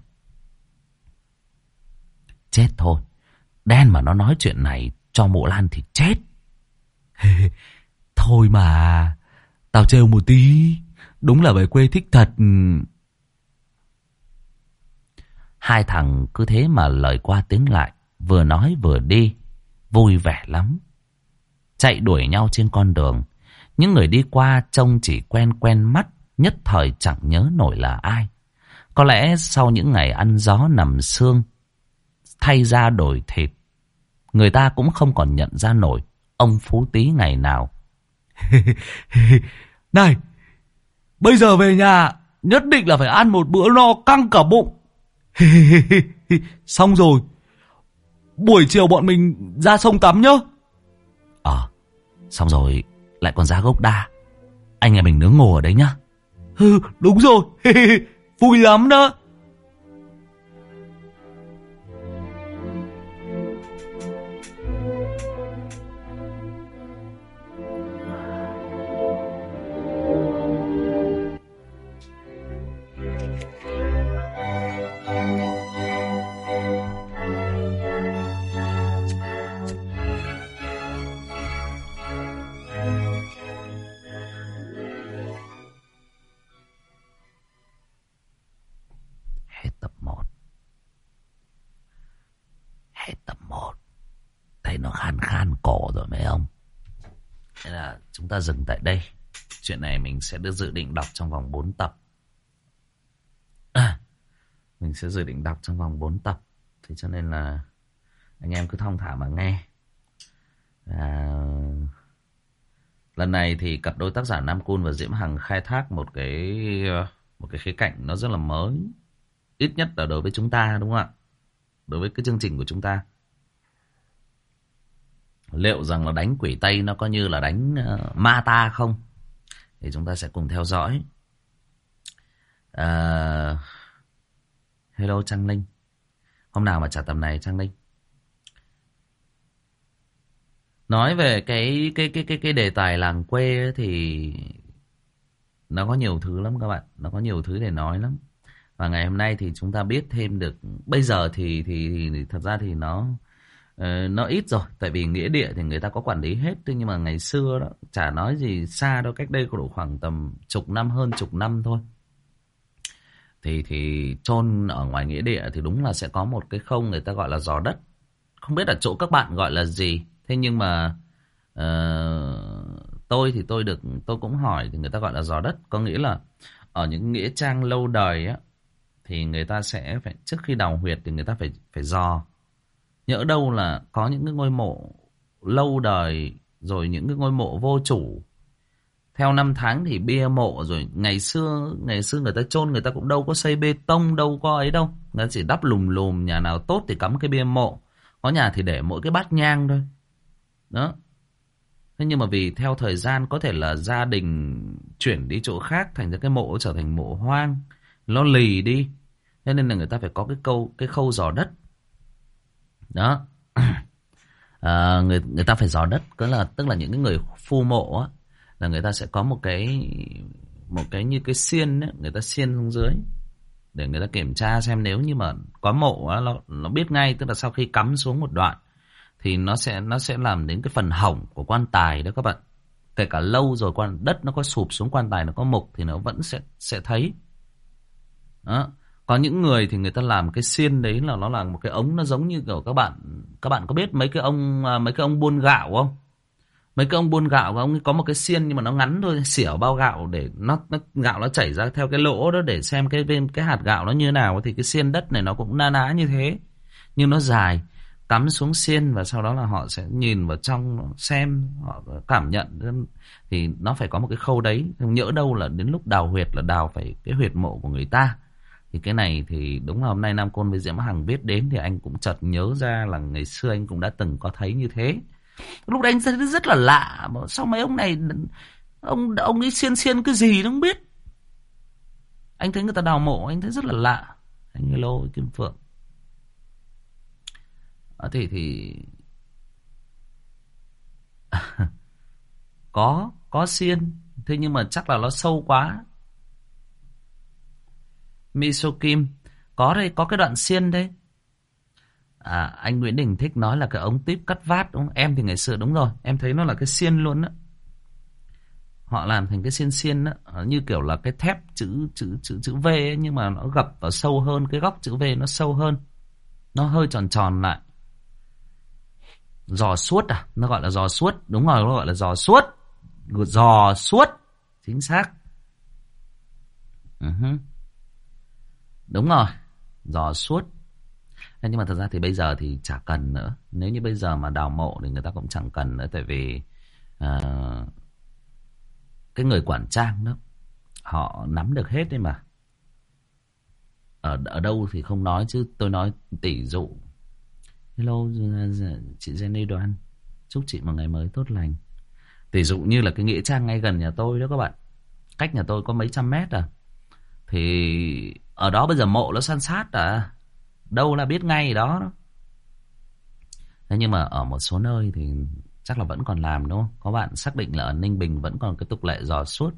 Chết thôi, Đen mà nó nói chuyện này cho mụ Lan thì chết. Thôi mà, tao trêu một tí. Đúng là về quê thích thật. Hai thằng cứ thế mà lời qua tiếng lại, vừa nói vừa đi, vui vẻ lắm. Chạy đuổi nhau trên con đường, những người đi qua trông chỉ quen mắt, nhất thời chẳng nhớ nổi là ai. Có lẽ sau những ngày ăn gió nằm sương, thay da đổi thịt, người ta cũng không còn nhận ra nổi ông Phú Tý ngày nào. Này, bây giờ về nhà nhất định là phải ăn một bữa no căng cả bụng. Xong rồi, buổi chiều bọn mình ra sông tắm nhá. Xong rồi lại còn ra gốc đa. Anh em mình nướng ngô ở đấy nhá. Đúng rồi. Vui lắm đó. Hết tập 1. Hết tập 1. Thấy nó khan khan cổ rồi mấy ông. Thế là chúng ta dừng tại đây. Chuyện này mình sẽ dự định đọc trong vòng 4 tập. Mình sẽ dự định đọc trong vòng 4 tập. Thế cho nên là anh em cứ thong thả mà nghe. Lần này thì cặp đôi tác giả Nam Cun và Diễm Hằng khai thác một cái khía cạnh nó rất là mới. Ít nhất là đối với chúng ta, đúng không ạ? Đối với cái chương trình của chúng ta. Liệu rằng là đánh quỷ Tây nó có như là đánh ma ta không? Thì chúng ta sẽ cùng theo dõi. Hello Trang Linh. Hôm nào mà trả tầm này Trang Linh? Nói về cái đề tài làng quê ấy thì nó có nhiều thứ lắm các bạn. Nó có nhiều thứ để nói lắm. Và ngày hôm nay thì chúng ta biết thêm được. Bây giờ thì thật ra thì nó ít rồi. Tại vì nghĩa địa thì người ta có quản lý hết. Nhưng mà ngày xưa đó, chả nói gì xa đâu, cách đây có độ khoảng tầm chục năm, hơn chục năm thôi. Thì chôn ở ngoài nghĩa địa thì đúng là sẽ có một cái khâu người ta gọi là giò đất. Không biết là chỗ các bạn gọi là gì. Thế nhưng mà tôi cũng hỏi thì người ta gọi là giò đất. Có nghĩa là ở những nghĩa trang lâu đời á, thì người ta sẽ phải, trước khi đào huyệt thì người ta phải dò. Nhỡ đâu là có những cái ngôi mộ lâu đời, rồi những cái ngôi mộ vô chủ. Theo năm tháng thì bia mộ, rồi ngày xưa người ta chôn người ta cũng đâu có xây bê tông, đâu có ấy đâu. Người ta chỉ đắp lùm lùm, nhà nào tốt thì cắm cái bia mộ. Có nhà thì để mỗi cái bát nhang thôi. Đó. Thế nhưng mà vì theo thời gian có thể là gia đình chuyển đi chỗ khác, thành ra cái mộ trở thành mộ hoang, nó lì đi. Thế nên là người ta phải có cái khâu dò đất. Đó. Người ta phải dò đất, tức là những cái người phu mộ á, là người ta sẽ có một cái như cái xiên ấy, người ta xiên xuống dưới để người ta kiểm tra xem nếu như mà có mộ á, nó biết ngay, tức là sau khi cắm xuống một đoạn thì nó sẽ làm đến cái phần hỏng của quan tài đó các bạn. Kể cả lâu rồi đất nó có sụp xuống, quan tài nó có mục thì nó vẫn sẽ thấy. Đó. Có những người thì người ta làm cái xiên đấy là nó là một cái ống, nó giống như kiểu các bạn có biết mấy cái ông buôn gạo không? Mấy cái ông buôn gạo, ông ấy có một cái xiên nhưng mà nó ngắn thôi, xỉa bao gạo để gạo nó chảy ra theo cái lỗ đó để xem cái hạt gạo nó như nào. Thì cái xiên đất này nó cũng na ná như thế, nhưng nó dài, cắm xuống xiên và sau đó là họ sẽ nhìn vào trong xem, họ cảm nhận. Thì nó phải có một cái khâu đấy. Nhỡ đâu là đến lúc đào huyệt là đào phải cái huyệt mộ của người ta. Thì cái này thì đúng là hôm nay Nam Côn với Diễm Hằng viết đến thì anh cũng chợt nhớ ra là ngày xưa anh cũng đã từng có thấy như thế. Lúc đấy anh thấy rất là lạ, mà sao mấy ông này ông ấy xiên cái gì nó không biết. Anh thấy người ta đào mộ anh thấy rất là lạ. Anh hello Kim Phượng. Thì có xiên, thế nhưng mà chắc là nó sâu quá. Miso Kim có đây, có cái đoạn xiên đây. Anh Nguyễn Đình thích nói là cái ống tiếp cắt vát, đúng không? Em thì ngày xưa đúng rồi, em thấy nó là cái xiên luôn đó. Họ làm thành cái xiên đó, như kiểu là cái thép chữ V ấy, nhưng mà nó gập vào sâu hơn, cái góc chữ V nó sâu hơn, nó hơi tròn tròn lại. Giò suốt nó gọi là giò suốt, đúng rồi, nó gọi là giò suốt, chính xác. Đúng rồi, giò suốt. Nhưng mà thật ra thì bây giờ thì chả cần nữa. Nếu như bây giờ mà đào mộ thì người ta cũng chẳng cần nữa. Tại vì cái người quản trang đó, họ nắm được hết đấy mà. Ở đâu thì không nói, chứ tôi nói tỷ dụ. Hello chị Jenny Đoan, chúc chị một ngày mới tốt lành. Tỷ dụ như là cái nghĩa trang ngay gần nhà tôi đó các bạn. Cách nhà tôi có mấy trăm mét à. Thì ở đó bây giờ mộ nó san sát à. Đâu là biết ngay đó. Thế nhưng mà ở một số nơi thì chắc là vẫn còn làm đúng không? Có bạn xác định là ở Ninh Bình vẫn còn cái tục lệ dò suốt.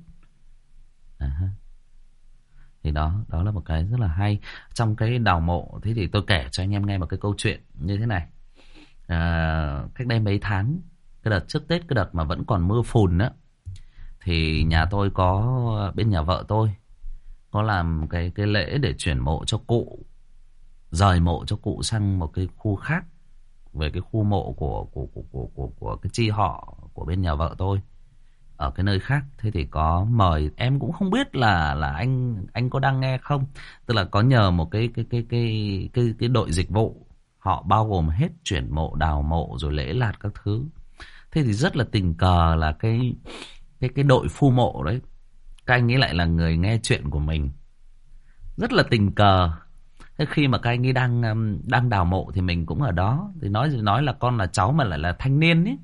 Thì đó là một cái rất là hay. Trong cái đào mộ, thế thì tôi kể cho anh em nghe một cái câu chuyện như thế này. Cách đây mấy tháng, cái đợt trước Tết, cái đợt mà vẫn còn mưa phùn á, thì nhà tôi có, bên nhà vợ tôi có làm cái lễ để chuyển mộ cho cụ, rời mộ cho cụ sang một cái khu khác, về cái khu mộ của cái chi họ của bên nhà vợ tôi ở cái nơi khác. Thế thì có mời, em cũng không biết là anh có đang nghe không, tức là có nhờ một cái đội dịch vụ, họ bao gồm hết chuyển mộ, đào mộ rồi lễ lạt các thứ. Thế thì rất là tình cờ là cái đội phu mộ đấy, các anh ấy lại là người nghe chuyện của mình, rất là tình cờ. Thế khi mà các anh ấy đang đào mộ thì mình cũng ở đó, thì nói là con là cháu mà lại là thanh niên ấy,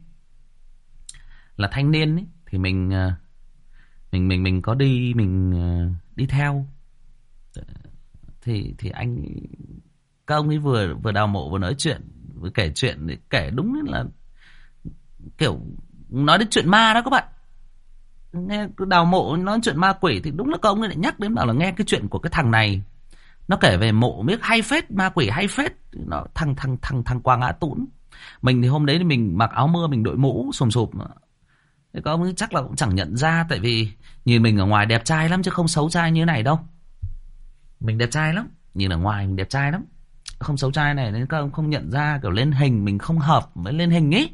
thì mình có đi, mình đi theo. Thì các ông ấy vừa đào mộ vừa nói chuyện, vừa kể chuyện, kể đúng là kiểu nói đến chuyện ma đó các bạn. Nghe đào mộ nói chuyện ma quỷ thì đúng là các ông ấy lại nhắc đến, bảo là nghe cái chuyện của cái thằng này, nó kể về mộ biết hay phết, ma quỷ hay phết. Nó thằng Quang Ngã Tũn. Mình thì hôm đấy thì mình mặc áo mưa, mình đội mũ sùm sụp. Thế các ông ấy chắc là cũng chẳng nhận ra, tại vì nhìn mình ở ngoài đẹp trai lắm chứ không xấu trai như thế này đâu. Mình đẹp trai lắm, nhìn ở ngoài mình đẹp trai lắm, không xấu trai này, nên các ông không nhận ra, kiểu lên hình mình không hợp với lên hình ấy.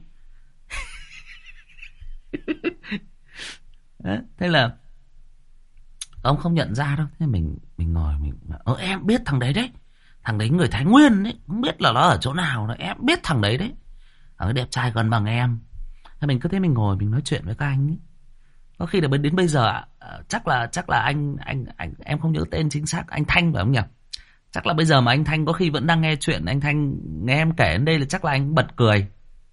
Đấy, thế là ông không nhận ra đâu. Thế mình ngồi mình em biết thằng đấy, thằng đấy người Thái Nguyên đấy, không biết là nó ở chỗ nào đó, em biết thằng đấy đấy, ở đẹp trai gần bằng em. Thế mình cứ thế mình ngồi mình nói chuyện với các anh ấy. Có khi là đến bây giờ chắc là anh em không nhớ tên chính xác, anh Thanh phải không nhỉ? Chắc là bây giờ mà anh Thanh có khi vẫn đang nghe chuyện, anh Thanh nghe em kể đến đây là chắc là anh bật cười.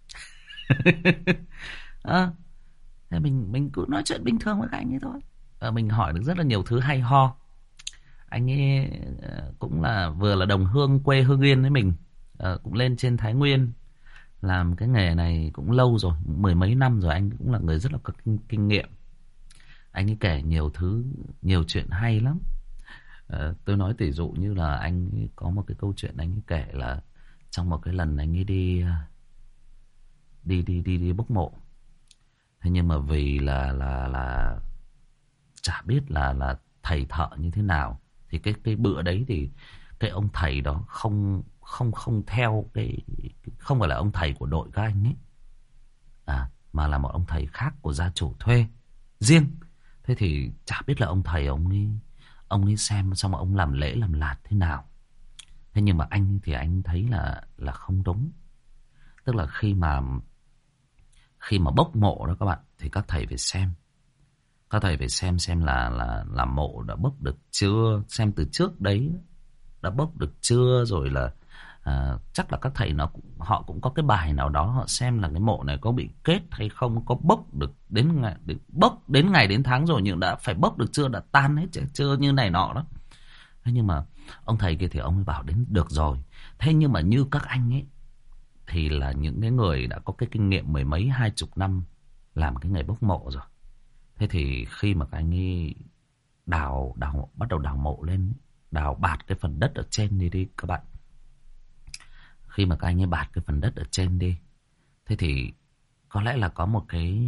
Thế mình cứ nói chuyện bình thường với các anh ấy thôi. Mình hỏi được rất là nhiều thứ hay ho. Anh ấy cũng là vừa là đồng hương quê Hưng Yên với mình, cũng lên trên Thái Nguyên, làm cái nghề này cũng lâu rồi, mười mấy năm rồi. Anh cũng là người rất là có kinh nghiệm. Anh ấy kể nhiều thứ, nhiều chuyện hay lắm. Tôi nói tỉ dụ như là anh ấy có một cái câu chuyện anh ấy kể là trong một cái lần anh ấy đi bốc mộ. Thế nhưng mà vì là chả biết là thầy thợ như thế nào, thì cái bữa đấy thì cái ông thầy đó không theo cái, không phải là ông thầy của đội các anh ấy, mà là một ông thầy khác của gia chủ thuê riêng. Thế thì chả biết là ông thầy ông ấy xem xong ông làm lễ làm lạt thế nào. Thế nhưng mà anh thì anh thấy là không đúng. Tức là khi mà bốc mộ đó các bạn, thì các thầy phải xem. Các thầy phải xem là mộ đã bốc được chưa, xem từ trước đấy đã bốc được chưa, rồi là chắc là các thầy họ cũng có cái bài nào đó, họ xem là cái mộ này có bị kết hay không, có bốc được đến ngày đến tháng rồi, nhưng đã phải bốc được chưa, đã tan hết chưa, như này nọ đó. Thế nhưng mà ông thầy kia thì ông ấy bảo đến được rồi. Thế nhưng mà như các anh ấy thì là những cái người đã có cái kinh nghiệm mười mấy 20 năm làm cái nghề bốc mộ rồi. Thế thì khi mà các anh ấy bắt đầu đào mộ lên, đào bạt cái phần đất ở trên đi các bạn. Khi mà các anh ấy bạt cái phần đất ở trên đi, thế thì có lẽ là có một cái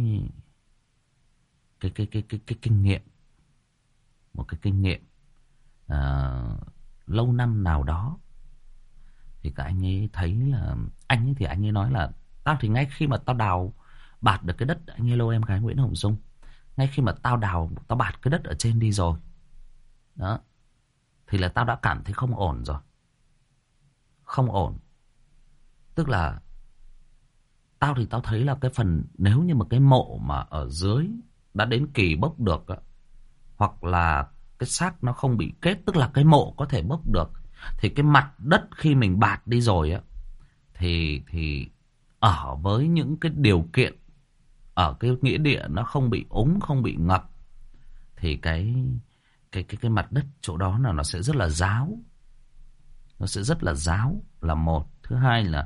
kinh nghiệm, một cái kinh nghiệm lâu năm nào đó. Thì các anh ấy thấy là anh ấy nói là tao thì ngay khi mà tao đào bạt được cái đất, anh hello em gái Nguyễn Hồng Dung, ngay khi mà tao bạt cái đất ở trên đi rồi đó, thì là tao đã cảm thấy không ổn rồi. Không ổn. Tức là tao thấy là cái phần, nếu như mà cái mộ mà ở dưới đã đến kỳ bốc được, hoặc là cái xác nó không bị kết, tức là cái mộ có thể bốc được, thì cái mặt đất khi mình bạt đi rồi á, thì ở với những cái điều kiện ở cái nghĩa địa nó không bị úng, không bị ngập, thì cái mặt đất chỗ đó là nó sẽ rất là ráo. Nó sẽ rất là ráo là một. Thứ hai là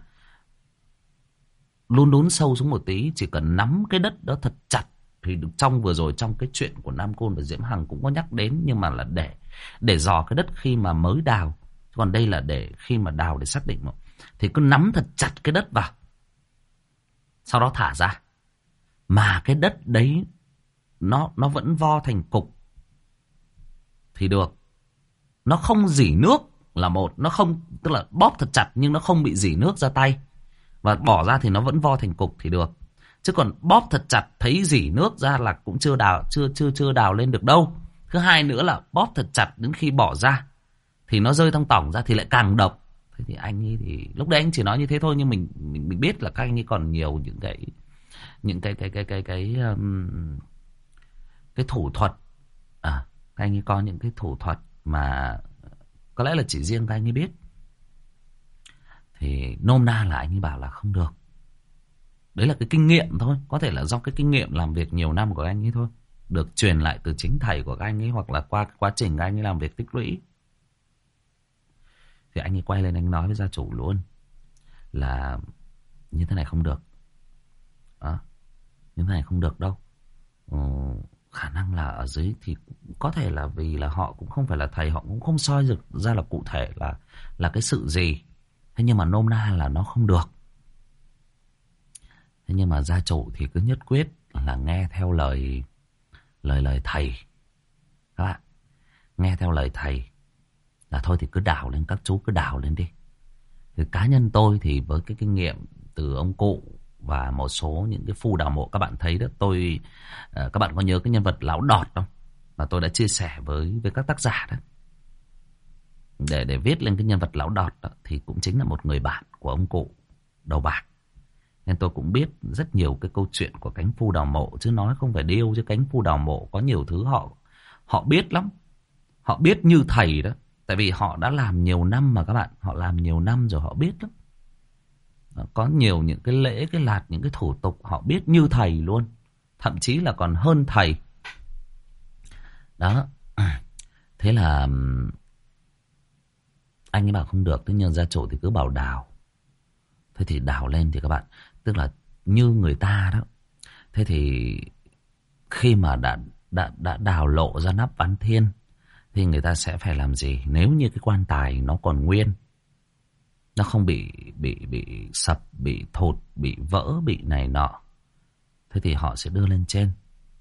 luôn đốn sâu xuống một tí, chỉ cần nắm cái đất đó thật chặt. Thì trong vừa rồi trong cái chuyện của Nam Côn và Diễm Hằng cũng có nhắc đến, nhưng mà là để dò cái đất khi mà mới đào. Còn đây là để khi mà đào để xác định. Thì cứ nắm thật chặt cái đất vào, sau đó thả ra. Mà cái đất đấy nó vẫn vo thành cục thì được. Nó không rỉ nước là một. Nó không, tức là bóp thật chặt nhưng nó không bị rỉ nước ra tay. Và bỏ ra thì nó vẫn vo thành cục thì được. Chứ còn bóp thật chặt thấy rỉ nước ra là cũng chưa đào lên được đâu. Thứ hai nữa là bóp thật chặt đến khi bỏ ra thì nó rơi trong tỏng ra thì lại càng độc. Thế thì anh ấy thì lúc đấy anh chỉ nói như thế thôi, nhưng mình biết là các anh ấy còn nhiều những cái thủ thuật. Các anh ấy có những cái thủ thuật mà có lẽ là chỉ riêng các anh ấy biết. Thì nôm na là anh ấy bảo là không được. Đấy là cái kinh nghiệm thôi. Có thể là do cái kinh nghiệm làm việc nhiều năm của anh ấy thôi, được truyền lại từ chính thầy của các anh ấy, hoặc là qua quá trình các anh ấy làm việc tích lũy. Thì anh ấy quay lên anh nói với gia chủ luôn là như thế này không được. Như thế này không được đâu. Khả năng là ở dưới thì có thể là vì là họ cũng không phải là thầy, họ cũng không soi được ra là cụ thể là cái sự gì. Thế nhưng mà nôm na là nó không được. Thế nhưng mà gia chủ thì cứ nhất quyết là nghe theo lời thầy. Các bạn, nghe theo lời thầy là thôi thì cứ đào lên, các chú cứ đào lên đi. Thì cá nhân tôi thì với cái kinh nghiệm từ ông cụ và một số những cái phu đào mộ, các bạn thấy đó, các bạn có nhớ cái nhân vật Lão Đọt không? Mà tôi đã chia sẻ với các tác giả đó. Để viết lên cái nhân vật Lão Đọt đó, thì cũng chính là một người bạn của ông cụ đầu bạc. Nên tôi cũng biết rất nhiều cái câu chuyện của cánh phu đào mộ. Chứ nói không phải điêu, chứ cánh phu đào mộ có nhiều thứ họ biết lắm. Họ biết như thầy đó. Tại vì họ đã làm nhiều năm mà các bạn. Họ làm nhiều năm rồi họ biết lắm. Có nhiều những cái lễ, cái lạt, những cái thủ tục họ biết như thầy luôn. Thậm chí là còn hơn thầy. Đó. Thế là anh ấy bảo không được. Thế nhưng gia chủ thì cứ bảo đào. Thế thì đào lên thì các bạn, tức là như người ta đó. Thế thì khi mà đã đào lộ ra nắp ván thiên thì người ta sẽ phải làm gì? Nếu như cái quan tài nó còn nguyên, nó không bị sập, bị thụt, bị vỡ, bị này nọ, thế thì họ sẽ đưa lên trên.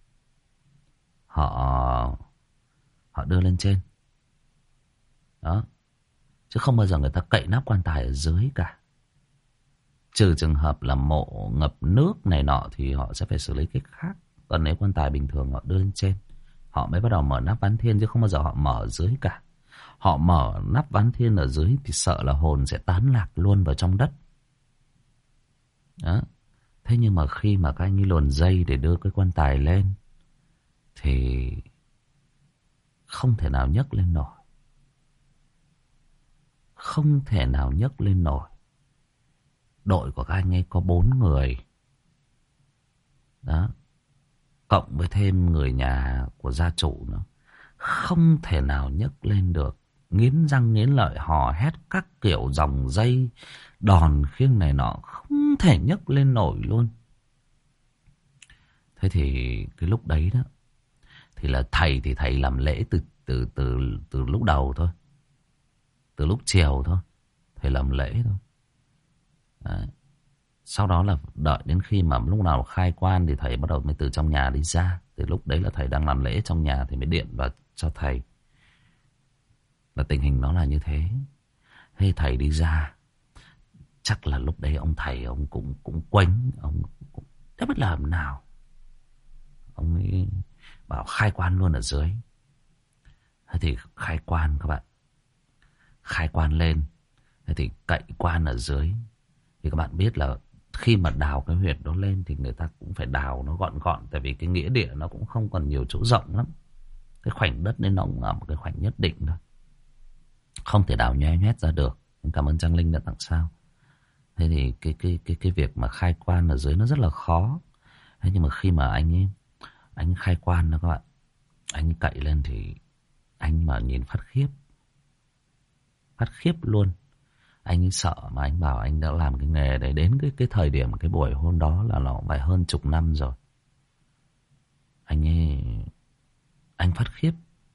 Họ đưa lên trên. Đó. Chứ không bao giờ người ta cậy nắp quan tài ở dưới cả. Trừ trường hợp là mộ ngập nước này nọ thì họ sẽ phải xử lý cách khác. Còn nếu quan tài bình thường họ đưa lên trên, họ mới bắt đầu mở nắp ván thiên, chứ không bao giờ họ mở ở dưới cả. Họ mở nắp ván thiên ở dưới thì sợ là hồn sẽ tán lạc luôn vào trong đất. Đó. Thế nhưng mà khi mà các anh ấy luồn dây để đưa cái quan tài lên thì không thể nào nhấc lên nổi. Không thể nào nhấc lên nổi. Đội của các anh ấy có 4 người. Đó. Cộng với thêm người nhà của gia chủ nữa. Không thể nào nhấc lên được. Nghiến răng nghiến lợi hò hét các kiểu dòng dây, đòn khiêng này nọ. Không thể nhấc lên nổi luôn. Thế thì cái lúc đấy đó, thì là thầy làm lễ từ lúc đầu thôi. Từ lúc chiều thôi. Thầy làm lễ thôi. Đấy. Sau đó là đợi đến khi mà lúc nào khai quan thì thầy bắt đầu mới từ trong nhà đi ra. Thì lúc đấy là thầy đang làm lễ trong nhà thì mới điện vào cho thầy. Là tình hình nó là như thế. Thế thầy đi ra, chắc là lúc đấy ông thầy ông cũng quánh, ông cũng đã biết làm nào. Ông ấy bảo khai quan luôn ở dưới. Thế thì khai quan các bạn. Khai quan lên. Thế thì cậy quan ở dưới. Thì các bạn biết là khi mà đào cái huyệt đó lên thì người ta cũng phải đào nó gọn gọn. Tại vì cái nghĩa địa nó cũng không còn nhiều chỗ rộng lắm. Cái khoảnh đất nên nó cũng ở một cái khoảnh nhất định thôi. Không thể đào nhoe nhoét ra được. Cảm ơn Trang Linh đã tặng sao. Thế thì cái việc mà khai quan ở dưới nó rất là khó. Thế nhưng mà khi mà anh khai quan đó các bạn, Anh cậy lên thì anh mà nhìn phát khiếp. Phát khiếp luôn. Anh ấy sợ mà anh bảo anh đã làm cái nghề đấy đến cái thời điểm cái buổi hôm đó là nó phải hơn chục năm rồi. Anh phát khiếp.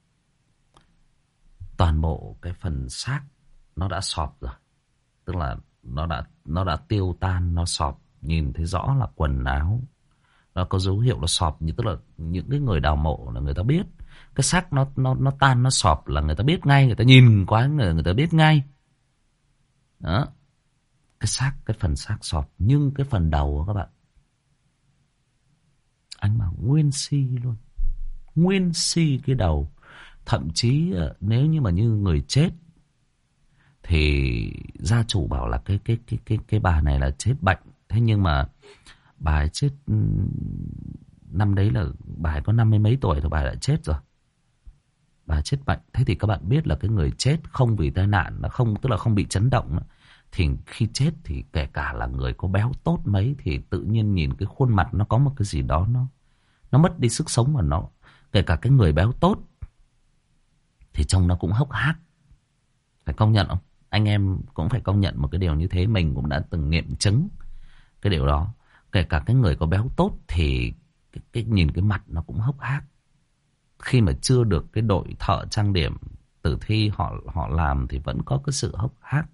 Toàn bộ cái phần xác nó đã sọp rồi. Tức là nó đã tiêu tan, nó sọp, nhìn thấy rõ là quần áo. Nó có dấu hiệu nó sọp, như tức là những cái người đào mộ là người ta biết. Cái xác nó tan, nó sọp là người ta biết ngay, người ta nhìn quá người ta biết ngay. Đó. Cái phần xác sọp, nhưng cái phần đầu các bạn, anh bảo nguyên si luôn. Nguyên si cái đầu. Thậm chí nếu như mà như người chết thì gia chủ bảo là cái bà này là chết bệnh. Thế nhưng mà bà ấy chết năm đấy là bà ấy có 50 mấy tuổi thôi, bà ấy đã chết rồi. Bà ấy chết bệnh. Thế thì các bạn biết là cái người chết không vì tai nạn, nó không, tức là không bị chấn động nữa. Thì khi chết thì kể cả là người có béo tốt mấy thì tự nhiên nhìn cái khuôn mặt nó có một cái gì đó nó mất đi sức sống, và nó kể cả cái người béo tốt thì trông nó cũng hốc hác. Phải công nhận không? Anh em cũng phải công nhận một cái điều như thế. Mình cũng đã từng nghiệm chứng cái điều đó. Kể cả cái người có béo tốt thì cái nhìn cái mặt nó cũng hốc hác. Khi mà chưa được cái đội thợ trang điểm tử thi họ làm thì vẫn có cái sự hốc hác.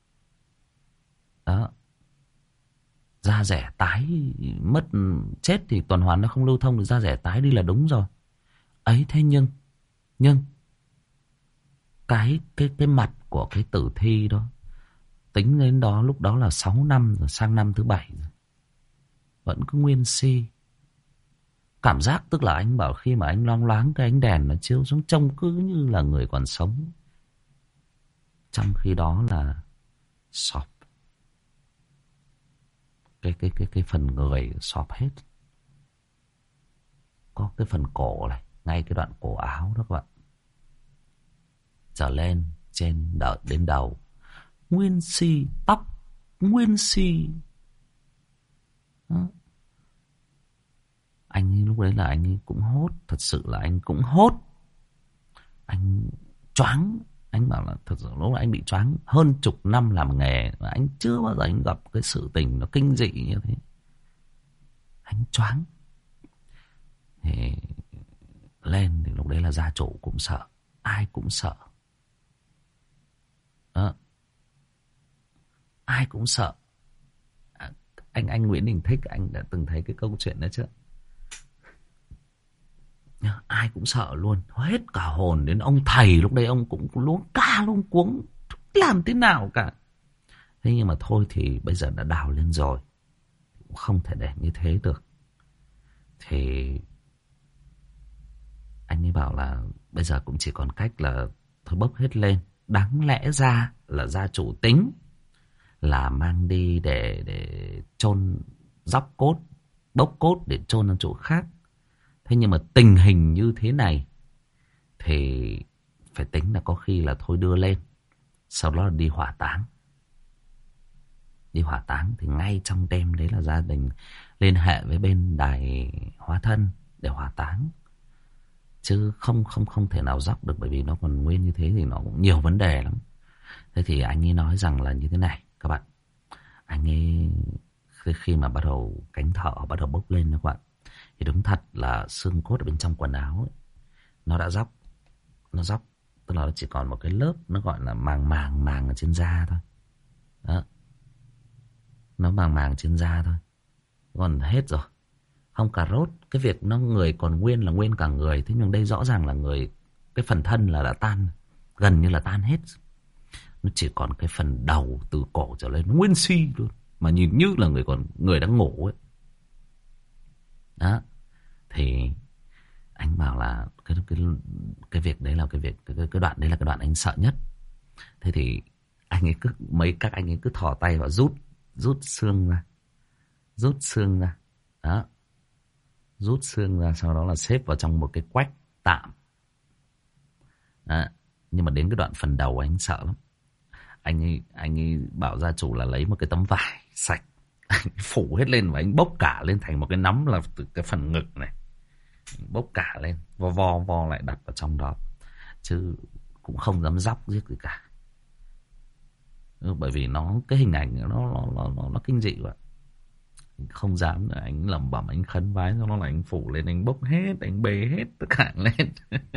Đó. Da rẻ tái, mất chết thì tuần hoàn nó không lưu thông, thì da rẻ tái đi là đúng rồi. Ấy thế nhưng cái mặt của cái tử thi đó, tính đến đó lúc đó là 6 năm rồi, sang năm thứ 7 rồi, vẫn cứ nguyên si. Cảm giác tức là anh bảo khi mà anh loang loáng cái ánh đèn nó chiếu xuống trông cứ như là người còn sống. Trong khi đó là sọp. Cái phần người sọp hết. Có cái phần cổ này, ngay cái đoạn cổ áo đó các bạn, trở lên trên đợi đến đầu, nguyên si, tóc nguyên si. Đó. Anh lúc đấy là anh ấy cũng hốt, thật sự là anh cũng hốt. Anh choáng. Anh bảo là thật sự lúc đó anh bị choáng. Hơn chục năm làm nghề mà anh chưa bao giờ anh gặp cái sự tình nó kinh dị như thế. Anh choáng. Thì lên thì lúc đấy là gia chủ cũng sợ, ai cũng sợ. Đó. Ai cũng sợ. Anh Nguyễn Đình Thích, anh đã từng thấy cái câu chuyện đó chưa? Ai cũng sợ luôn, hết cả hồn. Đến ông thầy lúc đấy ông cũng luống ca luống cuống, làm thế nào cả. Thế nhưng mà thôi thì bây giờ đã đào lên rồi, cũng không thể để như thế được. Thì anh ấy bảo là bây giờ cũng chỉ còn cách là thôi bốc hết lên. Đáng lẽ ra là gia chủ tính là mang đi để chôn, dóc cốt, bốc cốt để chôn ở chỗ khác. Thế nhưng mà tình hình như thế này thì phải tính là có khi là thôi đưa lên, sau đó là đi hỏa táng. Đi hỏa táng thì ngay trong đêm đấy là gia đình liên hệ với bên đài hóa thân để hỏa táng. Chứ không thể nào dóc được, bởi vì nó còn nguyên như thế thì nó cũng nhiều vấn đề lắm. Thế thì anh ấy nói rằng là như thế này các bạn. Anh ấy khi mà bắt đầu cánh thợ bắt đầu bốc lên các bạn, thì đúng thật là xương cốt ở bên trong quần áo ấy, nó đã dóc. Nó dóc, tức là nó chỉ còn một cái lớp, nó gọi là màng ở trên da thôi. Đó. Nó màng trên da thôi, còn hết rồi. Không cà rốt, cái việc nó người còn nguyên là nguyên cả người. Thế nhưng đây rõ ràng là người, cái phần thân là đã tan, gần như là tan hết. Nó chỉ còn cái phần đầu từ cổ trở lên, nó nguyên si luôn, mà nhìn như là người đang ngủ ấy. Đó. Thì anh bảo là cái việc đấy là cái đoạn đấy là cái đoạn anh sợ nhất. Thế thì anh ấy các anh ấy cứ thò tay vào rút xương ra. Đó. Rút xương ra, sau đó là xếp vào trong một cái quách tạm. Đó. Nhưng mà đến cái đoạn phần đầu anh sợ lắm. Anh ấy bảo gia chủ là lấy một cái tấm vải sạch, anh phủ hết lên và anh bốc cả lên thành một cái nắm, là từ cái phần ngực này bốc cả lên, vo lại đặt vào trong đó, chứ cũng không dám dóc giết gì cả. Bởi vì cái hình ảnh nó kinh dị vậy, không dám nữa. Anh lẩm bẩm, anh khấn vái, cho nó là anh phủ lên, anh bốc hết, anh bê hết tất cả lên.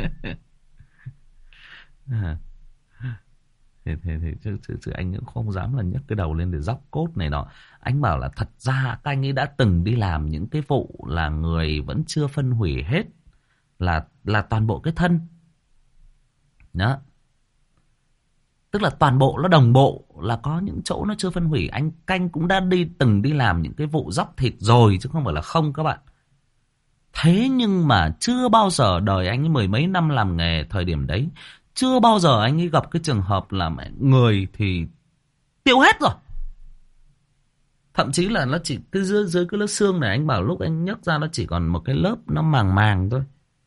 Chứ anh cũng không dám là nhấc cái đầu lên để dóc cốt này nọ. Anh bảo là thật ra các anh ấy đã từng đi làm những cái vụ là người vẫn chưa phân hủy hết, là toàn bộ cái thân đó, tức là toàn bộ nó đồng bộ, là có những chỗ nó chưa phân hủy. Anh Canh cũng đã từng đi làm những cái vụ dóc thịt rồi, chứ không phải là không các bạn. Thế nhưng mà chưa bao giờ đời anh ấy 10 mấy năm làm nghề thời điểm đấy, chưa bao giờ anh ấy gặp cái trường hợp là người thì tiêu hết rồi. Thậm chí là nó chỉ cái dưới cái lớp xương này, anh bảo lúc anh nhấc ra nó chỉ còn một cái lớp nó màng màng thôi.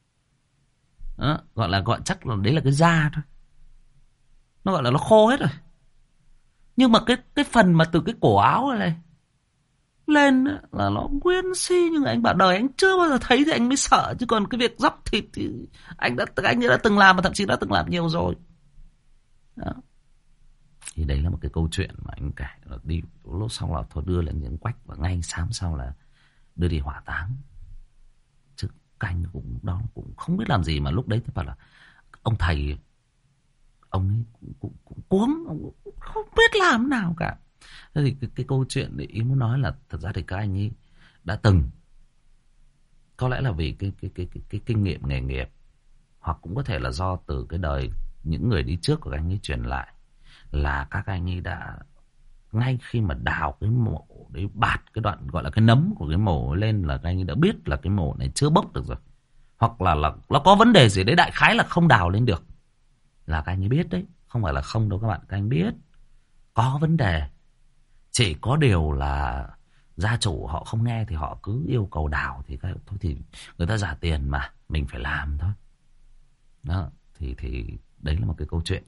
Đó, gọi chắc là đấy là cái da thôi. Nó gọi là nó khô hết rồi. Nhưng mà cái phần mà từ cái cổ áo này lên là nó nguyên si. Nhưng anh bảo đời anh chưa bao giờ thấy thì anh mới sợ. Chứ còn cái việc dóc thịt thì anh đã từng làm, và thậm chí đã từng làm nhiều rồi. Đó. Thì đấy là một cái câu chuyện mà anh kể. Đi lúc sau là thôi đưa lên những quách, và ngay sáng sau là đưa đi hỏa táng. Chứ Canh cũng không biết làm gì. Mà lúc đấy tôi bảo là ông thầy, ông ấy cũng cuống, ông cũng không biết làm nào cả. Thế thì cái câu chuyện ý muốn nói là thật ra thì các anh ấy đã từng, có lẽ là vì cái kinh nghiệm nghề nghiệp, hoặc cũng có thể là do từ cái đời những người đi trước của các anh ấy truyền lại, là các anh ấy đã ngay khi mà đào cái mộ đấy, bạt cái đoạn gọi là cái nấm của cái mộ lên, là các anh ấy đã biết là cái mộ này chưa bốc được rồi, hoặc là nó có vấn đề gì đấy, đại khái là không đào lên được, là các anh ấy biết đấy, không phải là không đâu các bạn. Các anh biết có vấn đề, chỉ có điều là gia chủ họ không nghe thì họ cứ yêu cầu đào, thì thôi thì người ta trả tiền mà mình phải làm thôi. Đó, thì đấy là một cái câu chuyện.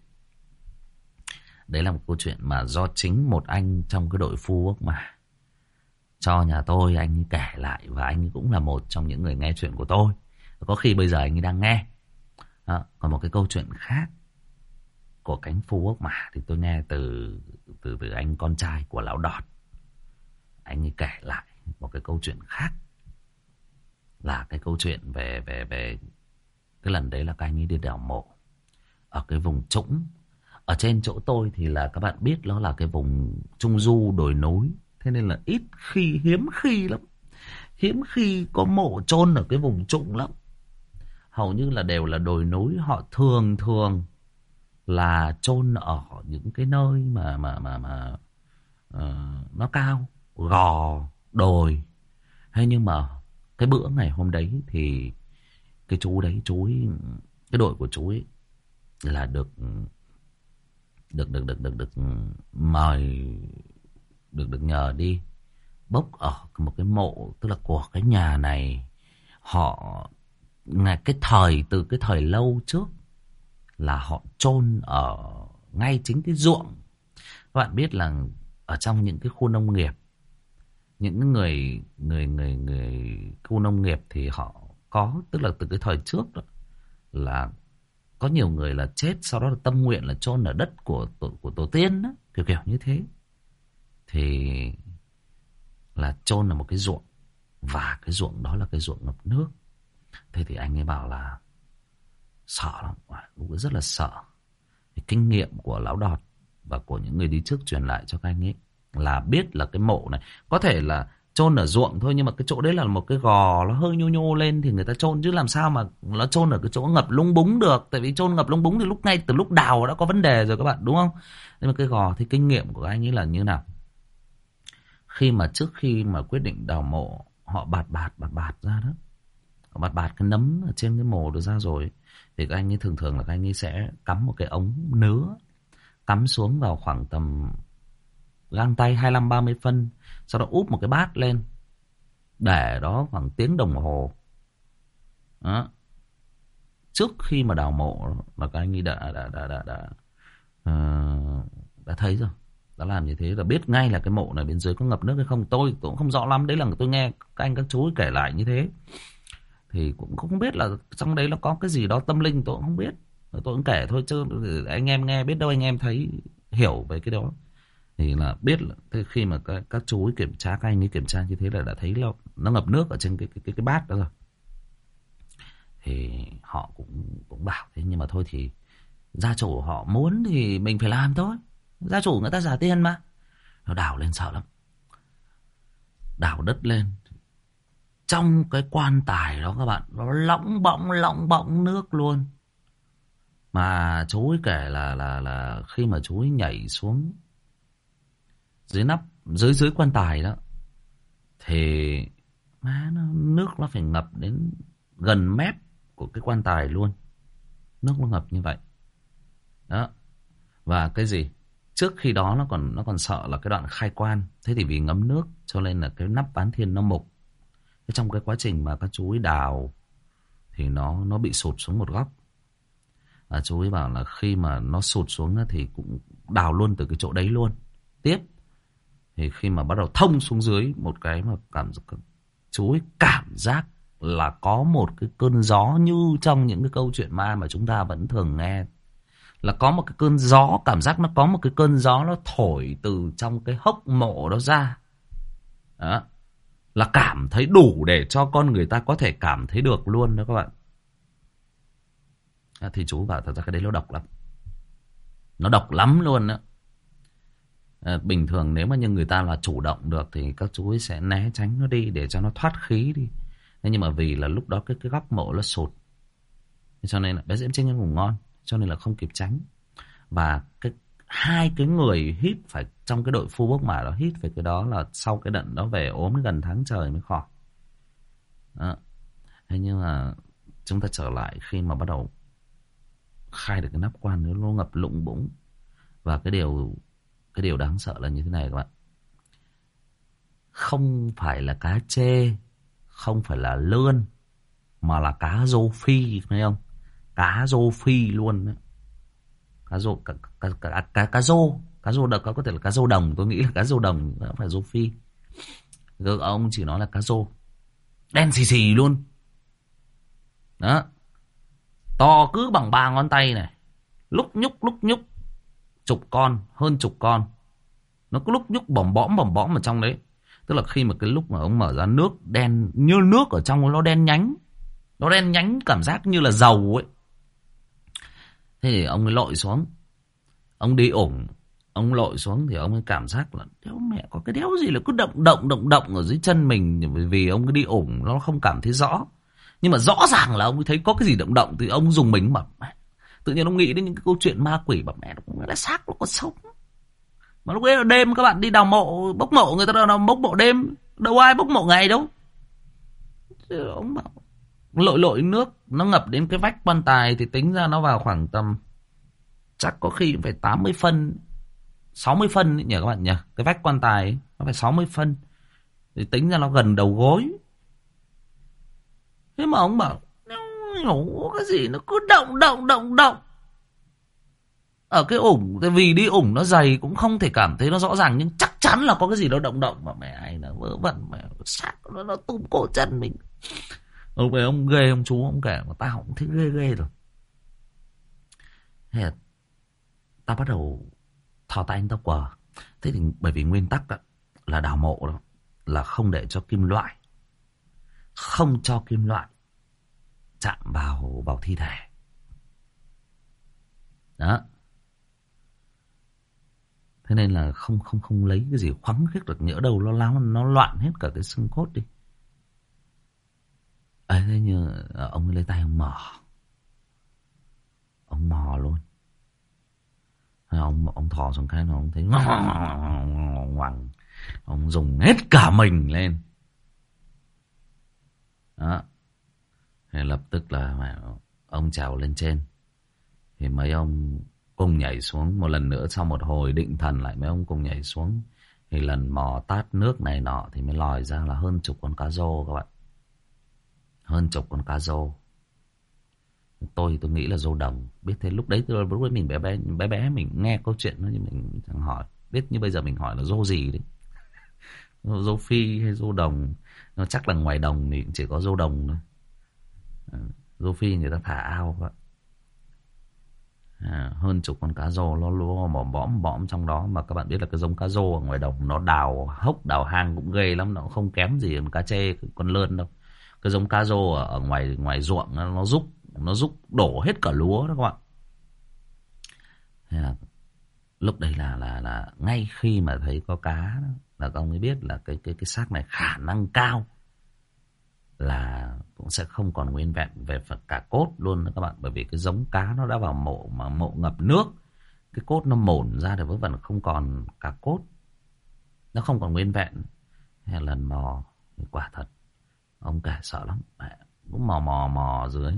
Đấy là một câu chuyện mà do chính một anh trong cái đội phu ốc mà cho nhà tôi, anh ấy kể lại, và anh ấy cũng là một trong những người nghe chuyện của tôi. Có khi bây giờ anh ấy đang nghe. Đó, còn một cái câu chuyện khác của cánh phu ốc mà thì tôi nghe từ anh con trai của lão Đọt. Anh ấy kể lại một cái câu chuyện khác, là cái câu chuyện về cái lần đấy là các anh ấy đi đào mộ ở cái vùng trũng. Ở trên chỗ tôi thì là các bạn biết nó là cái vùng trung du đồi núi, thế nên là hiếm khi có mộ chôn ở cái vùng trũng lắm. Hầu như là đều là đồi núi. Họ thường là chôn ở những cái nơi mà nó cao, gò, đồi. Thế nhưng mà cái bữa ngày hôm đấy thì cái chú đấy, cái đội của chú ấy là được mời, được nhờ đi bốc ở một cái mộ, tức là của cái nhà này. Họ từ cái thời lâu trước là họ chôn ở ngay chính cái ruộng. Các bạn biết là ở trong những cái khu nông nghiệp, những người khu nông nghiệp thì họ có, tức là từ cái thời trước đó, là có nhiều người là chết sau đó là tâm nguyện là chôn ở đất của tổ tiên đó, kiểu như thế. Thì là chôn ở một cái ruộng, và cái ruộng đó là cái ruộng ngập nước. Thế thì anh ấy bảo là sợ lắm, cũng rất là sợ. Thì kinh nghiệm của lão Đọt và của những người đi trước truyền lại cho các anh ấy là biết là cái mộ này có thể là chôn ở ruộng thôi, nhưng mà cái chỗ đấy là một cái gò nó hơi nhô nhô lên thì người ta chôn, chứ làm sao mà nó chôn ở cái chỗ ngập lung búng được. Tại vì chôn ngập lung búng thì ngay từ lúc đào đã có vấn đề rồi các bạn, đúng không? Nhưng mà cái gò thì kinh nghiệm của anh ấy là như nào? Trước khi mà quyết định đào mộ, họ bạt ra đó, họ bạt cái nấm ở trên cái mồ được ra rồi, thì các anh ấy thường là các anh ấy sẽ cắm một cái ống nứa, cắm xuống vào khoảng tầm gang tay 25-30 phân, sau đó úp một cái bát lên, để đó khoảng tiếng đồng hồ. Đó. Trước khi mà đào mộ là các anh ấy đã thấy rồi, đã làm như thế là biết ngay là cái mộ này bên dưới có ngập nước hay không. Tôi cũng không rõ lắm, đấy là tôi nghe các chú kể lại như thế. Thì cũng không biết là trong đấy nó có cái gì đó tâm linh, tôi cũng không biết. Tôi cũng kể thôi chứ anh em nghe biết đâu anh em thấy hiểu về cái đó. Thì là biết là khi mà các chú ấy kiểm tra, các anh ấy kiểm tra như thế là đã thấy là nó ngập nước ở trên cái bát đó rồi. Thì họ cũng bảo thế, nhưng mà thôi thì gia chủ họ muốn thì mình phải làm thôi. Gia chủ người ta trả tiền mà. Nó đào lên sợ lắm. Đào đất lên. Trong cái quan tài đó các bạn, nó lỏng bọng nước luôn. Mà chú ấy kể là khi mà chú ấy nhảy xuống dưới nắp, dưới quan tài đó, thì nước nó phải ngập đến gần mép của cái quan tài luôn. Nước nó ngập như vậy. Đó. Và cái gì? Trước khi đó nó còn sợ là cái đoạn khai quan. Thế thì vì ngấm nước cho nên là cái nắp Bán Thiên nó mục. Thế trong cái quá trình mà các chú ấy đào thì nó bị sụt xuống một góc. Chú ấy bảo là khi mà nó sụt xuống thì cũng đào luôn từ cái chỗ đấy luôn. Tiếp thì khi mà bắt đầu thông xuống dưới một cái mà chú ấy cảm giác là có một cái cơn gió, như trong những cái câu chuyện ma mà chúng ta vẫn thường nghe, là có một cái cơn gió, cảm giác nó có một cái cơn gió nó thổi từ trong cái hốc mộ đó ra. Đó. Là cảm thấy đủ để cho con người ta có thể cảm thấy được luôn đó các bạn. Thì chú bảo thật ra cái đấy nó độc lắm. Nó độc lắm luôn đó. Bình thường nếu mà như người ta là chủ động được thì các chú ấy sẽ né tránh nó đi để cho nó thoát khí đi. Thế nhưng mà vì là lúc đó cái góc mộ nó sụt, cho nên là bé Diễm Trinh ngủ ngon, cho nên là không kịp tránh. Và hai cái người hít phải trong cái đội phu bốc mả đó, hít về cái đó là sau cái đợt đó về ốm gần tháng trời mới khỏi. Đó. Thế nhưng mà chúng ta trở lại khi mà bắt đầu khai được cái nắp quan, nó ngập lụng bũng. Và cái điều đáng sợ là như thế này các bạn. Không phải là cá trê, không phải là lươn, mà là cá rô phi, thấy không? Cá rô phi luôn đó. Cá rô, cá rô đực, có thể là cá rô đồng, tôi nghĩ là cá rô đồng, không phải rô phi. Ông chỉ nói là cá rô. Đen xì xì luôn. Đó. To cứ bằng 3 ngón tay này. Lúc nhúc. Chục con, hơn chục con. Nó cứ lúc nhúc bỏm bõm ở trong đấy. Tức là khi mà cái lúc mà ông mở ra, nước đen, như nước ở trong nó đen nhánh. Nó đen nhánh cảm giác như là dầu ấy. Thế thì ông ấy lội xuống. Ông đi ủng. Ông lội xuống thì ông ấy cảm giác là đéo mẹ có cái đéo gì là cứ động ở dưới chân mình. Bởi vì ông ấy đi ủng nó không cảm thấy rõ. Nhưng mà rõ ràng là ông ấy thấy có cái gì động thì ông dùng mình mà. Tự nhiên ông nghĩ đến những cái câu chuyện ma quỷ, bảo mẹ nó là xác nó có sống. Mà lúc đấy là đêm, các bạn đi đào mộ, bốc mộ, người ta đào bốc mộ đêm, đâu ai bốc mộ ngày đâu. Ông bảo lội nước nó ngập đến cái vách quan tài thì tính ra nó vào khoảng tầm chắc có khi phải 80 phân, 60 phân nhỉ các bạn nhỉ. Cái vách quan tài ấy, nó phải 60 phân thì tính ra nó gần đầu gối. Thế mà ông bảo nhổ cái gì nó cứ động ở cái ủng. Vì đi ủng nó dày cũng không thể cảm thấy nó rõ ràng, nhưng chắc chắn là có cái gì đó động. Mà mẹ ai là vớ vẩn, mẹ xác nó túm cổ chân mình. Ông về ông ghê, ông chú ông kể mà tao cũng thấy ghê rồi. Thế là tao bắt đầu thò tay anh tao quờ. Thế thì bởi vì nguyên tắc đó, là đào mộ đó, là không để cho kim loại, không cho kim loại chạm vào thi thể. Đó. Thế nên là không lấy cái gì khoắn khiết được, nhỡ đâu nó loạn hết cả cái xương cốt đi. Ấy thế như ông ấy lấy tay ông mò luôn. Ông thò xuống cái nó ông thấy ngoằng, ông dùng hết cả mình lên. Đó. Thì lập tức là ông trèo lên trên. Thì mấy ông cùng nhảy xuống một lần nữa, sau một hồi định thần lại mấy ông cùng nhảy xuống. Thì lần mò tát nước này nọ thì mới lòi ra là hơn chục con cá rô các bạn. Hơn chục con cá rô. Tôi nghĩ là rô đồng. Biết thế lúc đấy mình bé mình nghe câu chuyện đó, nhưng mình chẳng hỏi. Biết như bây giờ mình hỏi là rô gì đấy. Rô phi hay rô đồng. Nó chắc là ngoài đồng thì chỉ có rô đồng thôi. Rô Phi người ta thả ao vậy. Hơn chục con cá rô nó bõm bõm trong đó. Mà các bạn biết là cái giống cá rô ở ngoài đồng nó đào hốc đào hang cũng ghê lắm, nó không kém gì con cá trê con lươn đâu. Cái giống cá rô ở ngoài ruộng nó giúp đổ hết cả lúa đó các bạn. Thế là lúc đấy là ngay khi mà thấy có cá đó, là các ông ấy biết là cái xác này khả năng cao là cũng sẽ không còn nguyên vẹn về phần cả cốt luôn đó các bạn. Bởi vì cái giống cá nó đã vào mộ mà mộ ngập nước, cái cốt nó mồn ra được với phần không còn cả cốt, nó không còn nguyên vẹn. Hay lần mò quả thật ông kể sợ lắm, cũng mò dưới.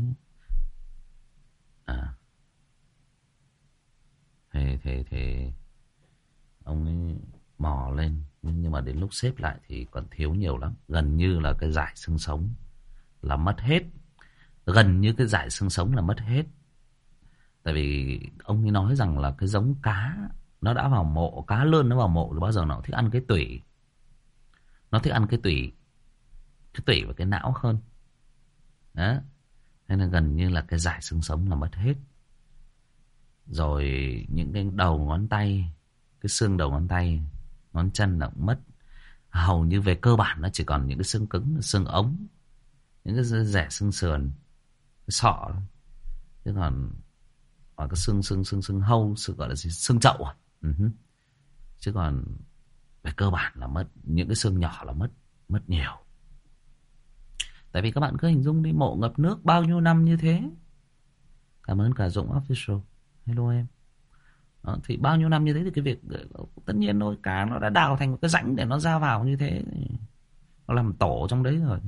Thì ông ấy mò lên, nhưng mà đến lúc xếp lại thì còn thiếu nhiều lắm. Gần như là cái dải xương sống là mất hết. Gần như cái dải xương sống là mất hết. Tại vì ông ấy nói rằng là cái giống cá nó đã vào mộ, cá lươn nó vào mộ thì bao giờ nó thích ăn cái tủy. Nó thích ăn cái tủy và cái não hơn. Đó. Nên là gần như là cái dải xương sống là mất hết. Rồi những cái đầu ngón tay, cái xương đầu ngón tay, ngón chân là cũng mất. Hầu như về cơ bản nó chỉ còn những cái xương cứng, xương ống, những cái rẻ xương sườn, cái sọ. Chứ còn cái xương hâu, xương gọi là gì? Xương chậu à? Chứ còn về cơ bản là mất. Những cái xương nhỏ là mất nhiều. Tại vì các bạn cứ hình dung đi, mộ ngập nước bao nhiêu năm như thế. Cảm ơn cả Dũng Official. Hello em. Đó, thì bao nhiêu năm như thế thì cái việc tất nhiên thôi, cá nó đã đào thành một cái rãnh để nó ra vào như thế, nó làm tổ trong đấy rồi.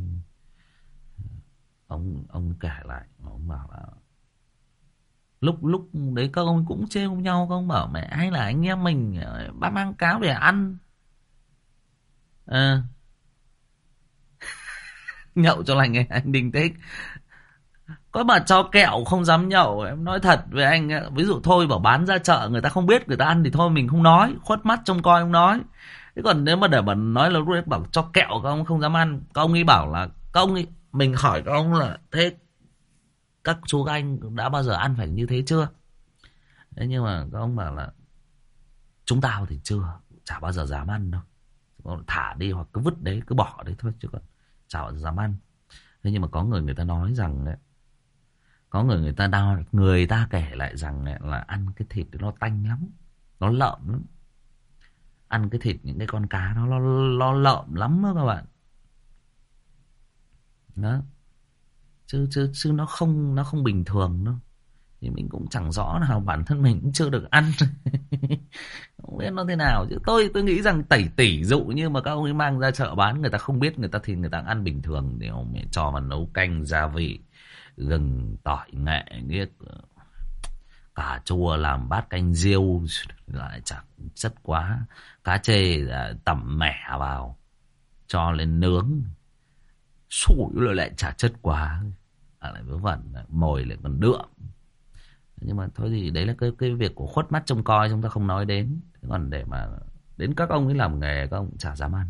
Ông kể lại, ông bảo là lúc đấy các ông cũng trêu nhau, các ông bảo mẹ hay là anh em mình bắt mang cáo để ăn. Nhậu cho lành anh Đình thích. Có mà cho kẹo không dám nhậu. Em nói thật với anh, ví dụ thôi bảo bán ra chợ người ta không biết, người ta ăn thì thôi mình không nói, khuất mắt trông coi không nói. Thế còn nếu mà để mà nói là lúc đấy bảo cho kẹo các ông không dám ăn. Các ông ấy bảo là các ông ấy, mình hỏi các ông là thế các chú các anh đã bao giờ ăn phải như thế chưa? Thế nhưng mà các ông bảo là chúng tao thì chưa, chả bao giờ dám ăn đâu. Thả đi hoặc cứ vứt đấy, cứ bỏ đấy thôi, chứ còn chả bao giờ dám ăn. Thế nhưng mà có người ta nói rằng ấy, có người ta kể lại rằng ấy, là ăn cái thịt nó tanh lắm, nó lợm lắm. Ăn cái thịt những cái con cá nó lợm lắm đó các bạn. Đó. Chứ nó không bình thường đâu. Thì mình cũng chẳng rõ nào, bản thân mình cũng chưa được ăn. Không biết nó thế nào. Chứ tôi nghĩ rằng tỷ dụ như mà các ông ấy mang ra chợ bán, người ta không biết, người ta ăn bình thường. Để ông ấy cho vào nấu canh gia vị, gừng, tỏi, nghệ, nghiếc, cà chua, làm bát canh riêu lại chẳng chất quá. Cá chê tẩm mẻ vào, cho lên nướng, sủi lại chả chất quá. Lại vớ vẩn, mồi lại còn đượm. Nhưng mà thôi thì đấy là cái việc của khuất mắt trông coi, chúng ta không nói đến. Thế còn để mà đến các ông ấy làm nghề, các ông chả dám ăn.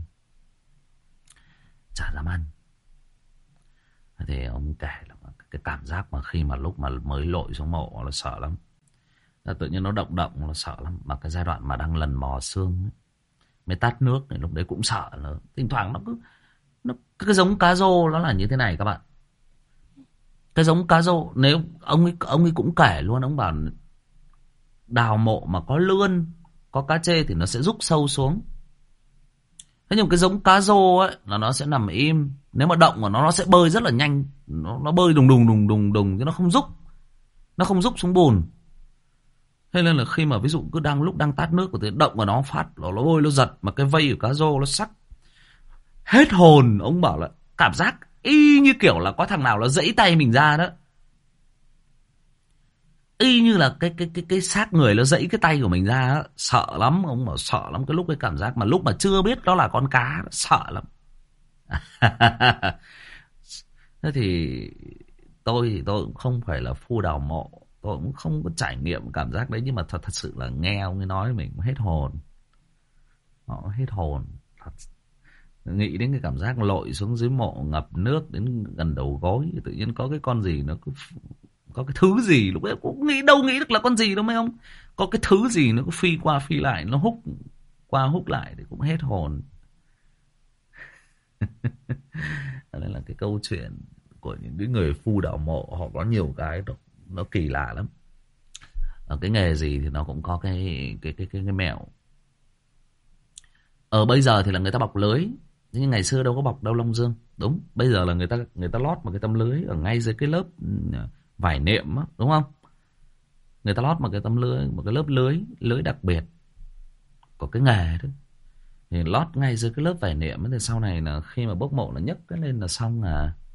Chả dám ăn. Thì ông kể là cái cảm giác mà khi mà lúc mà mới lội xuống mộ là sợ lắm. Tự nhiên nó động là sợ lắm. Mà cái giai đoạn mà đang lần mò xương ấy, mới tát nước này, lúc đấy cũng sợ nữa. Thỉnh thoảng cái giống cá rô nó là như thế này các bạn. Cái giống cá rô, nếu ông ấy cũng kể luôn, ông bảo đào mộ mà có lươn, có cá trê thì nó sẽ rúc sâu xuống. Thế nhưng cái giống cá rô ấy là nó sẽ nằm im, nếu mà động của nó sẽ bơi rất là nhanh, nó bơi đùng chứ nó không rúc xuống bùn. Thế nên là khi mà ví dụ cứ lúc đang tát nước của thế, động vào nó phát nó bơi nó giật, mà cái vây của cá rô nó sắc hết hồn. Ông bảo là cảm giác y như kiểu là có thằng nào nó giãy tay mình ra đó, y như là cái xác người nó giãy cái tay của mình ra đó. Sợ lắm, ông bảo sợ lắm. Cái lúc cái cảm giác mà lúc mà chưa biết đó là con cá, sợ lắm. Thế thì tôi cũng không phải là phu đào mộ, tôi cũng không có trải nghiệm cảm giác đấy, nhưng mà thật sự là nghe ông ấy nói mình hết hồn. Họ hết hồn thật. Nghĩ đến cái cảm giác lội xuống dưới mộ ngập nước đến gần đầu gối, tự nhiên có cái con gì nó cứ, có cái thứ gì lúc ấy cũng nghĩ được là con gì đâu mấy ông, có cái thứ gì nó cứ phi qua phi lại, nó húc qua húc lại thì cũng hết hồn. Đây là cái câu chuyện của những cái người phu đào mộ, họ có nhiều cái nó kỳ lạ lắm. Ở cái nghề gì thì nó cũng có cái mẹo. Ở bây giờ thì là người ta bọc lưới, nhưng ngày xưa đâu có bọc đâu Long Dương. Đúng, bây giờ là người ta lót một cái tấm lưới ở ngay dưới cái lớp vải nệm á, đúng không? Người ta lót một cái tấm lưới, một cái lớp lưới đặc biệt của cái nghề đó. Thì lót ngay dưới cái lớp vải nệm ấy, thì sau này là khi mà bốc mộ là nhấc cái lên là xong,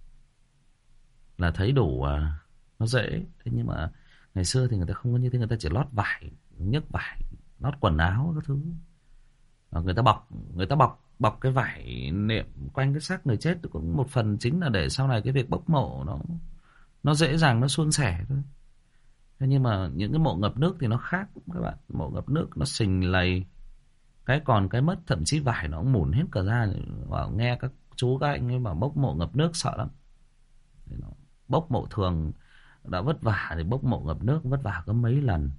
là thấy đủ, nó dễ. Thế nhưng mà ngày xưa thì người ta không có như thế, người ta chỉ lót vải, nhấc vải, lót quần áo các thứ. Người ta bọc cái vải nệm quanh cái xác người chết cũng một phần chính là để sau này cái việc bốc mộ nó dễ dàng, nó suôn sẻ thôi. Thế nhưng mà những cái mộ ngập nước thì nó khác các bạn. Mộ ngập nước nó sình lầy, cái còn cái mất, thậm chí vải nó cũng mủn hết cả ra. Và nghe các chú các anh ấy mà bốc mộ ngập nước sợ lắm. Bốc mộ thường đã vất vả thì bốc mộ ngập nước vất vả có mấy lần.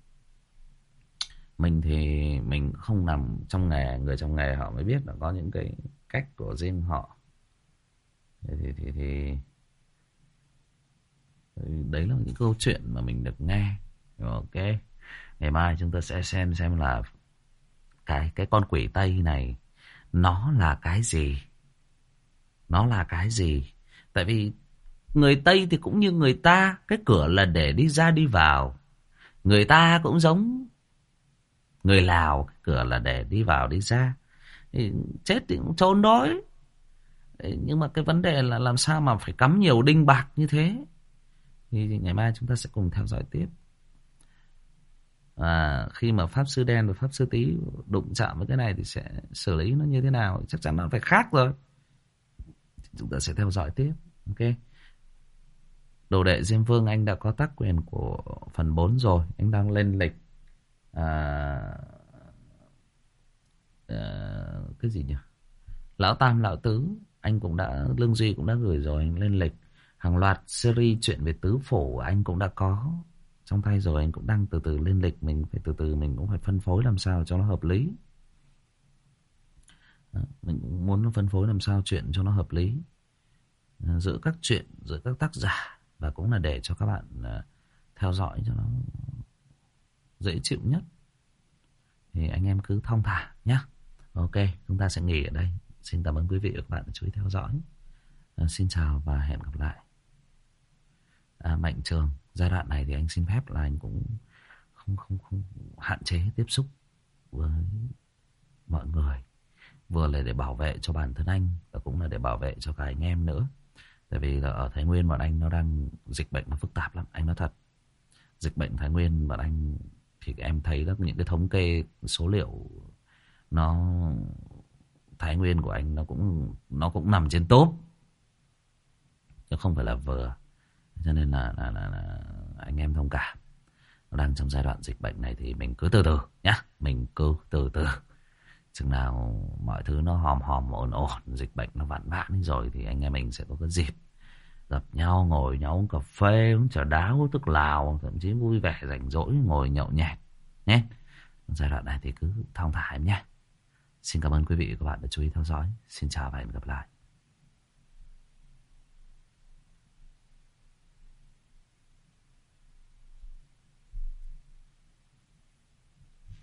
Mình thì mình không nằm trong nghề, người trong nghề họ mới biết là có những cái cách của riêng họ. Thì đấy là những câu chuyện mà mình được nghe. Ok, ngày mai chúng ta sẽ xem là cái con quỷ Tây này nó là cái gì. Nó là cái gì? Tại vì người Tây thì cũng như người ta, cái cửa là để đi ra đi vào. Người ta cũng giống người Lào, cái cửa là để đi vào đi ra. Thì chết thì cũng chôn đói. Nhưng mà cái vấn đề là làm sao mà phải cắm nhiều đinh bạc như thế. Thì ngày mai chúng ta sẽ cùng theo dõi tiếp. Khi mà Pháp Sư Đen và Pháp Sư Tí đụng chạm với cái này thì sẽ xử lý nó như thế nào, chắc chắn nó phải khác rồi. Chúng ta sẽ theo dõi tiếp. Ok. Đồ đệ Diêm Vương anh đã có tác quyền của phần 4 rồi. Anh đang lên lịch cái gì nhỉ? Lão Tam, Lão Tứ anh cũng đã, Lương Duy cũng đã gửi rồi, anh lên lịch. Hàng loạt series chuyện về tứ phủ anh cũng đã có trong tay rồi, anh cũng đang từ từ lên lịch. Mình phải từ từ, mình cũng phải phân phối làm sao cho nó hợp lý. Mình cũng muốn phân phối làm sao chuyện cho nó hợp lý giữa các chuyện, giữa các tác giả, và cũng là để cho các bạn theo dõi cho nó dễ chịu nhất. Thì anh em cứ thong thả nhé. Ok, chúng ta sẽ nghỉ ở đây. Xin cảm ơn quý vị và các bạn đã chú ý theo dõi. Xin chào và hẹn gặp lại. Mạnh Trường, giai đoạn này thì anh xin phép là anh cũng không hạn chế tiếp xúc với mọi người, vừa là để bảo vệ cho bản thân anh và cũng là để bảo vệ cho cả anh em nữa. Tại vì là ở Thái Nguyên bọn anh nó đang, dịch bệnh nó phức tạp lắm, anh nói thật. Dịch bệnh Thái Nguyên bọn anh thì em thấy đó, những cái thống kê số liệu nó, Thái Nguyên của anh nó cũng nằm trên top, chứ không phải là vừa. Cho nên là anh em thông cảm. Nó đang trong giai đoạn dịch bệnh này thì mình cứ từ từ nhá. Mình cứ từ từ. Chừng nào mọi thứ nó hòm ổn, dịch bệnh nó vạn vãn rồi thì anh em mình sẽ có cái dịp gặp nhau, ngồi nhau uống cà phê, uống trà đá, uống thức Lào, thậm chí vui vẻ rảnh rỗi ngồi nhậu nhẹt nhé. Giai đoạn này thì cứ thong thả em nhé. Xin cảm ơn quý vị và các bạn đã chú ý theo dõi. Xin chào và hẹn gặp lại.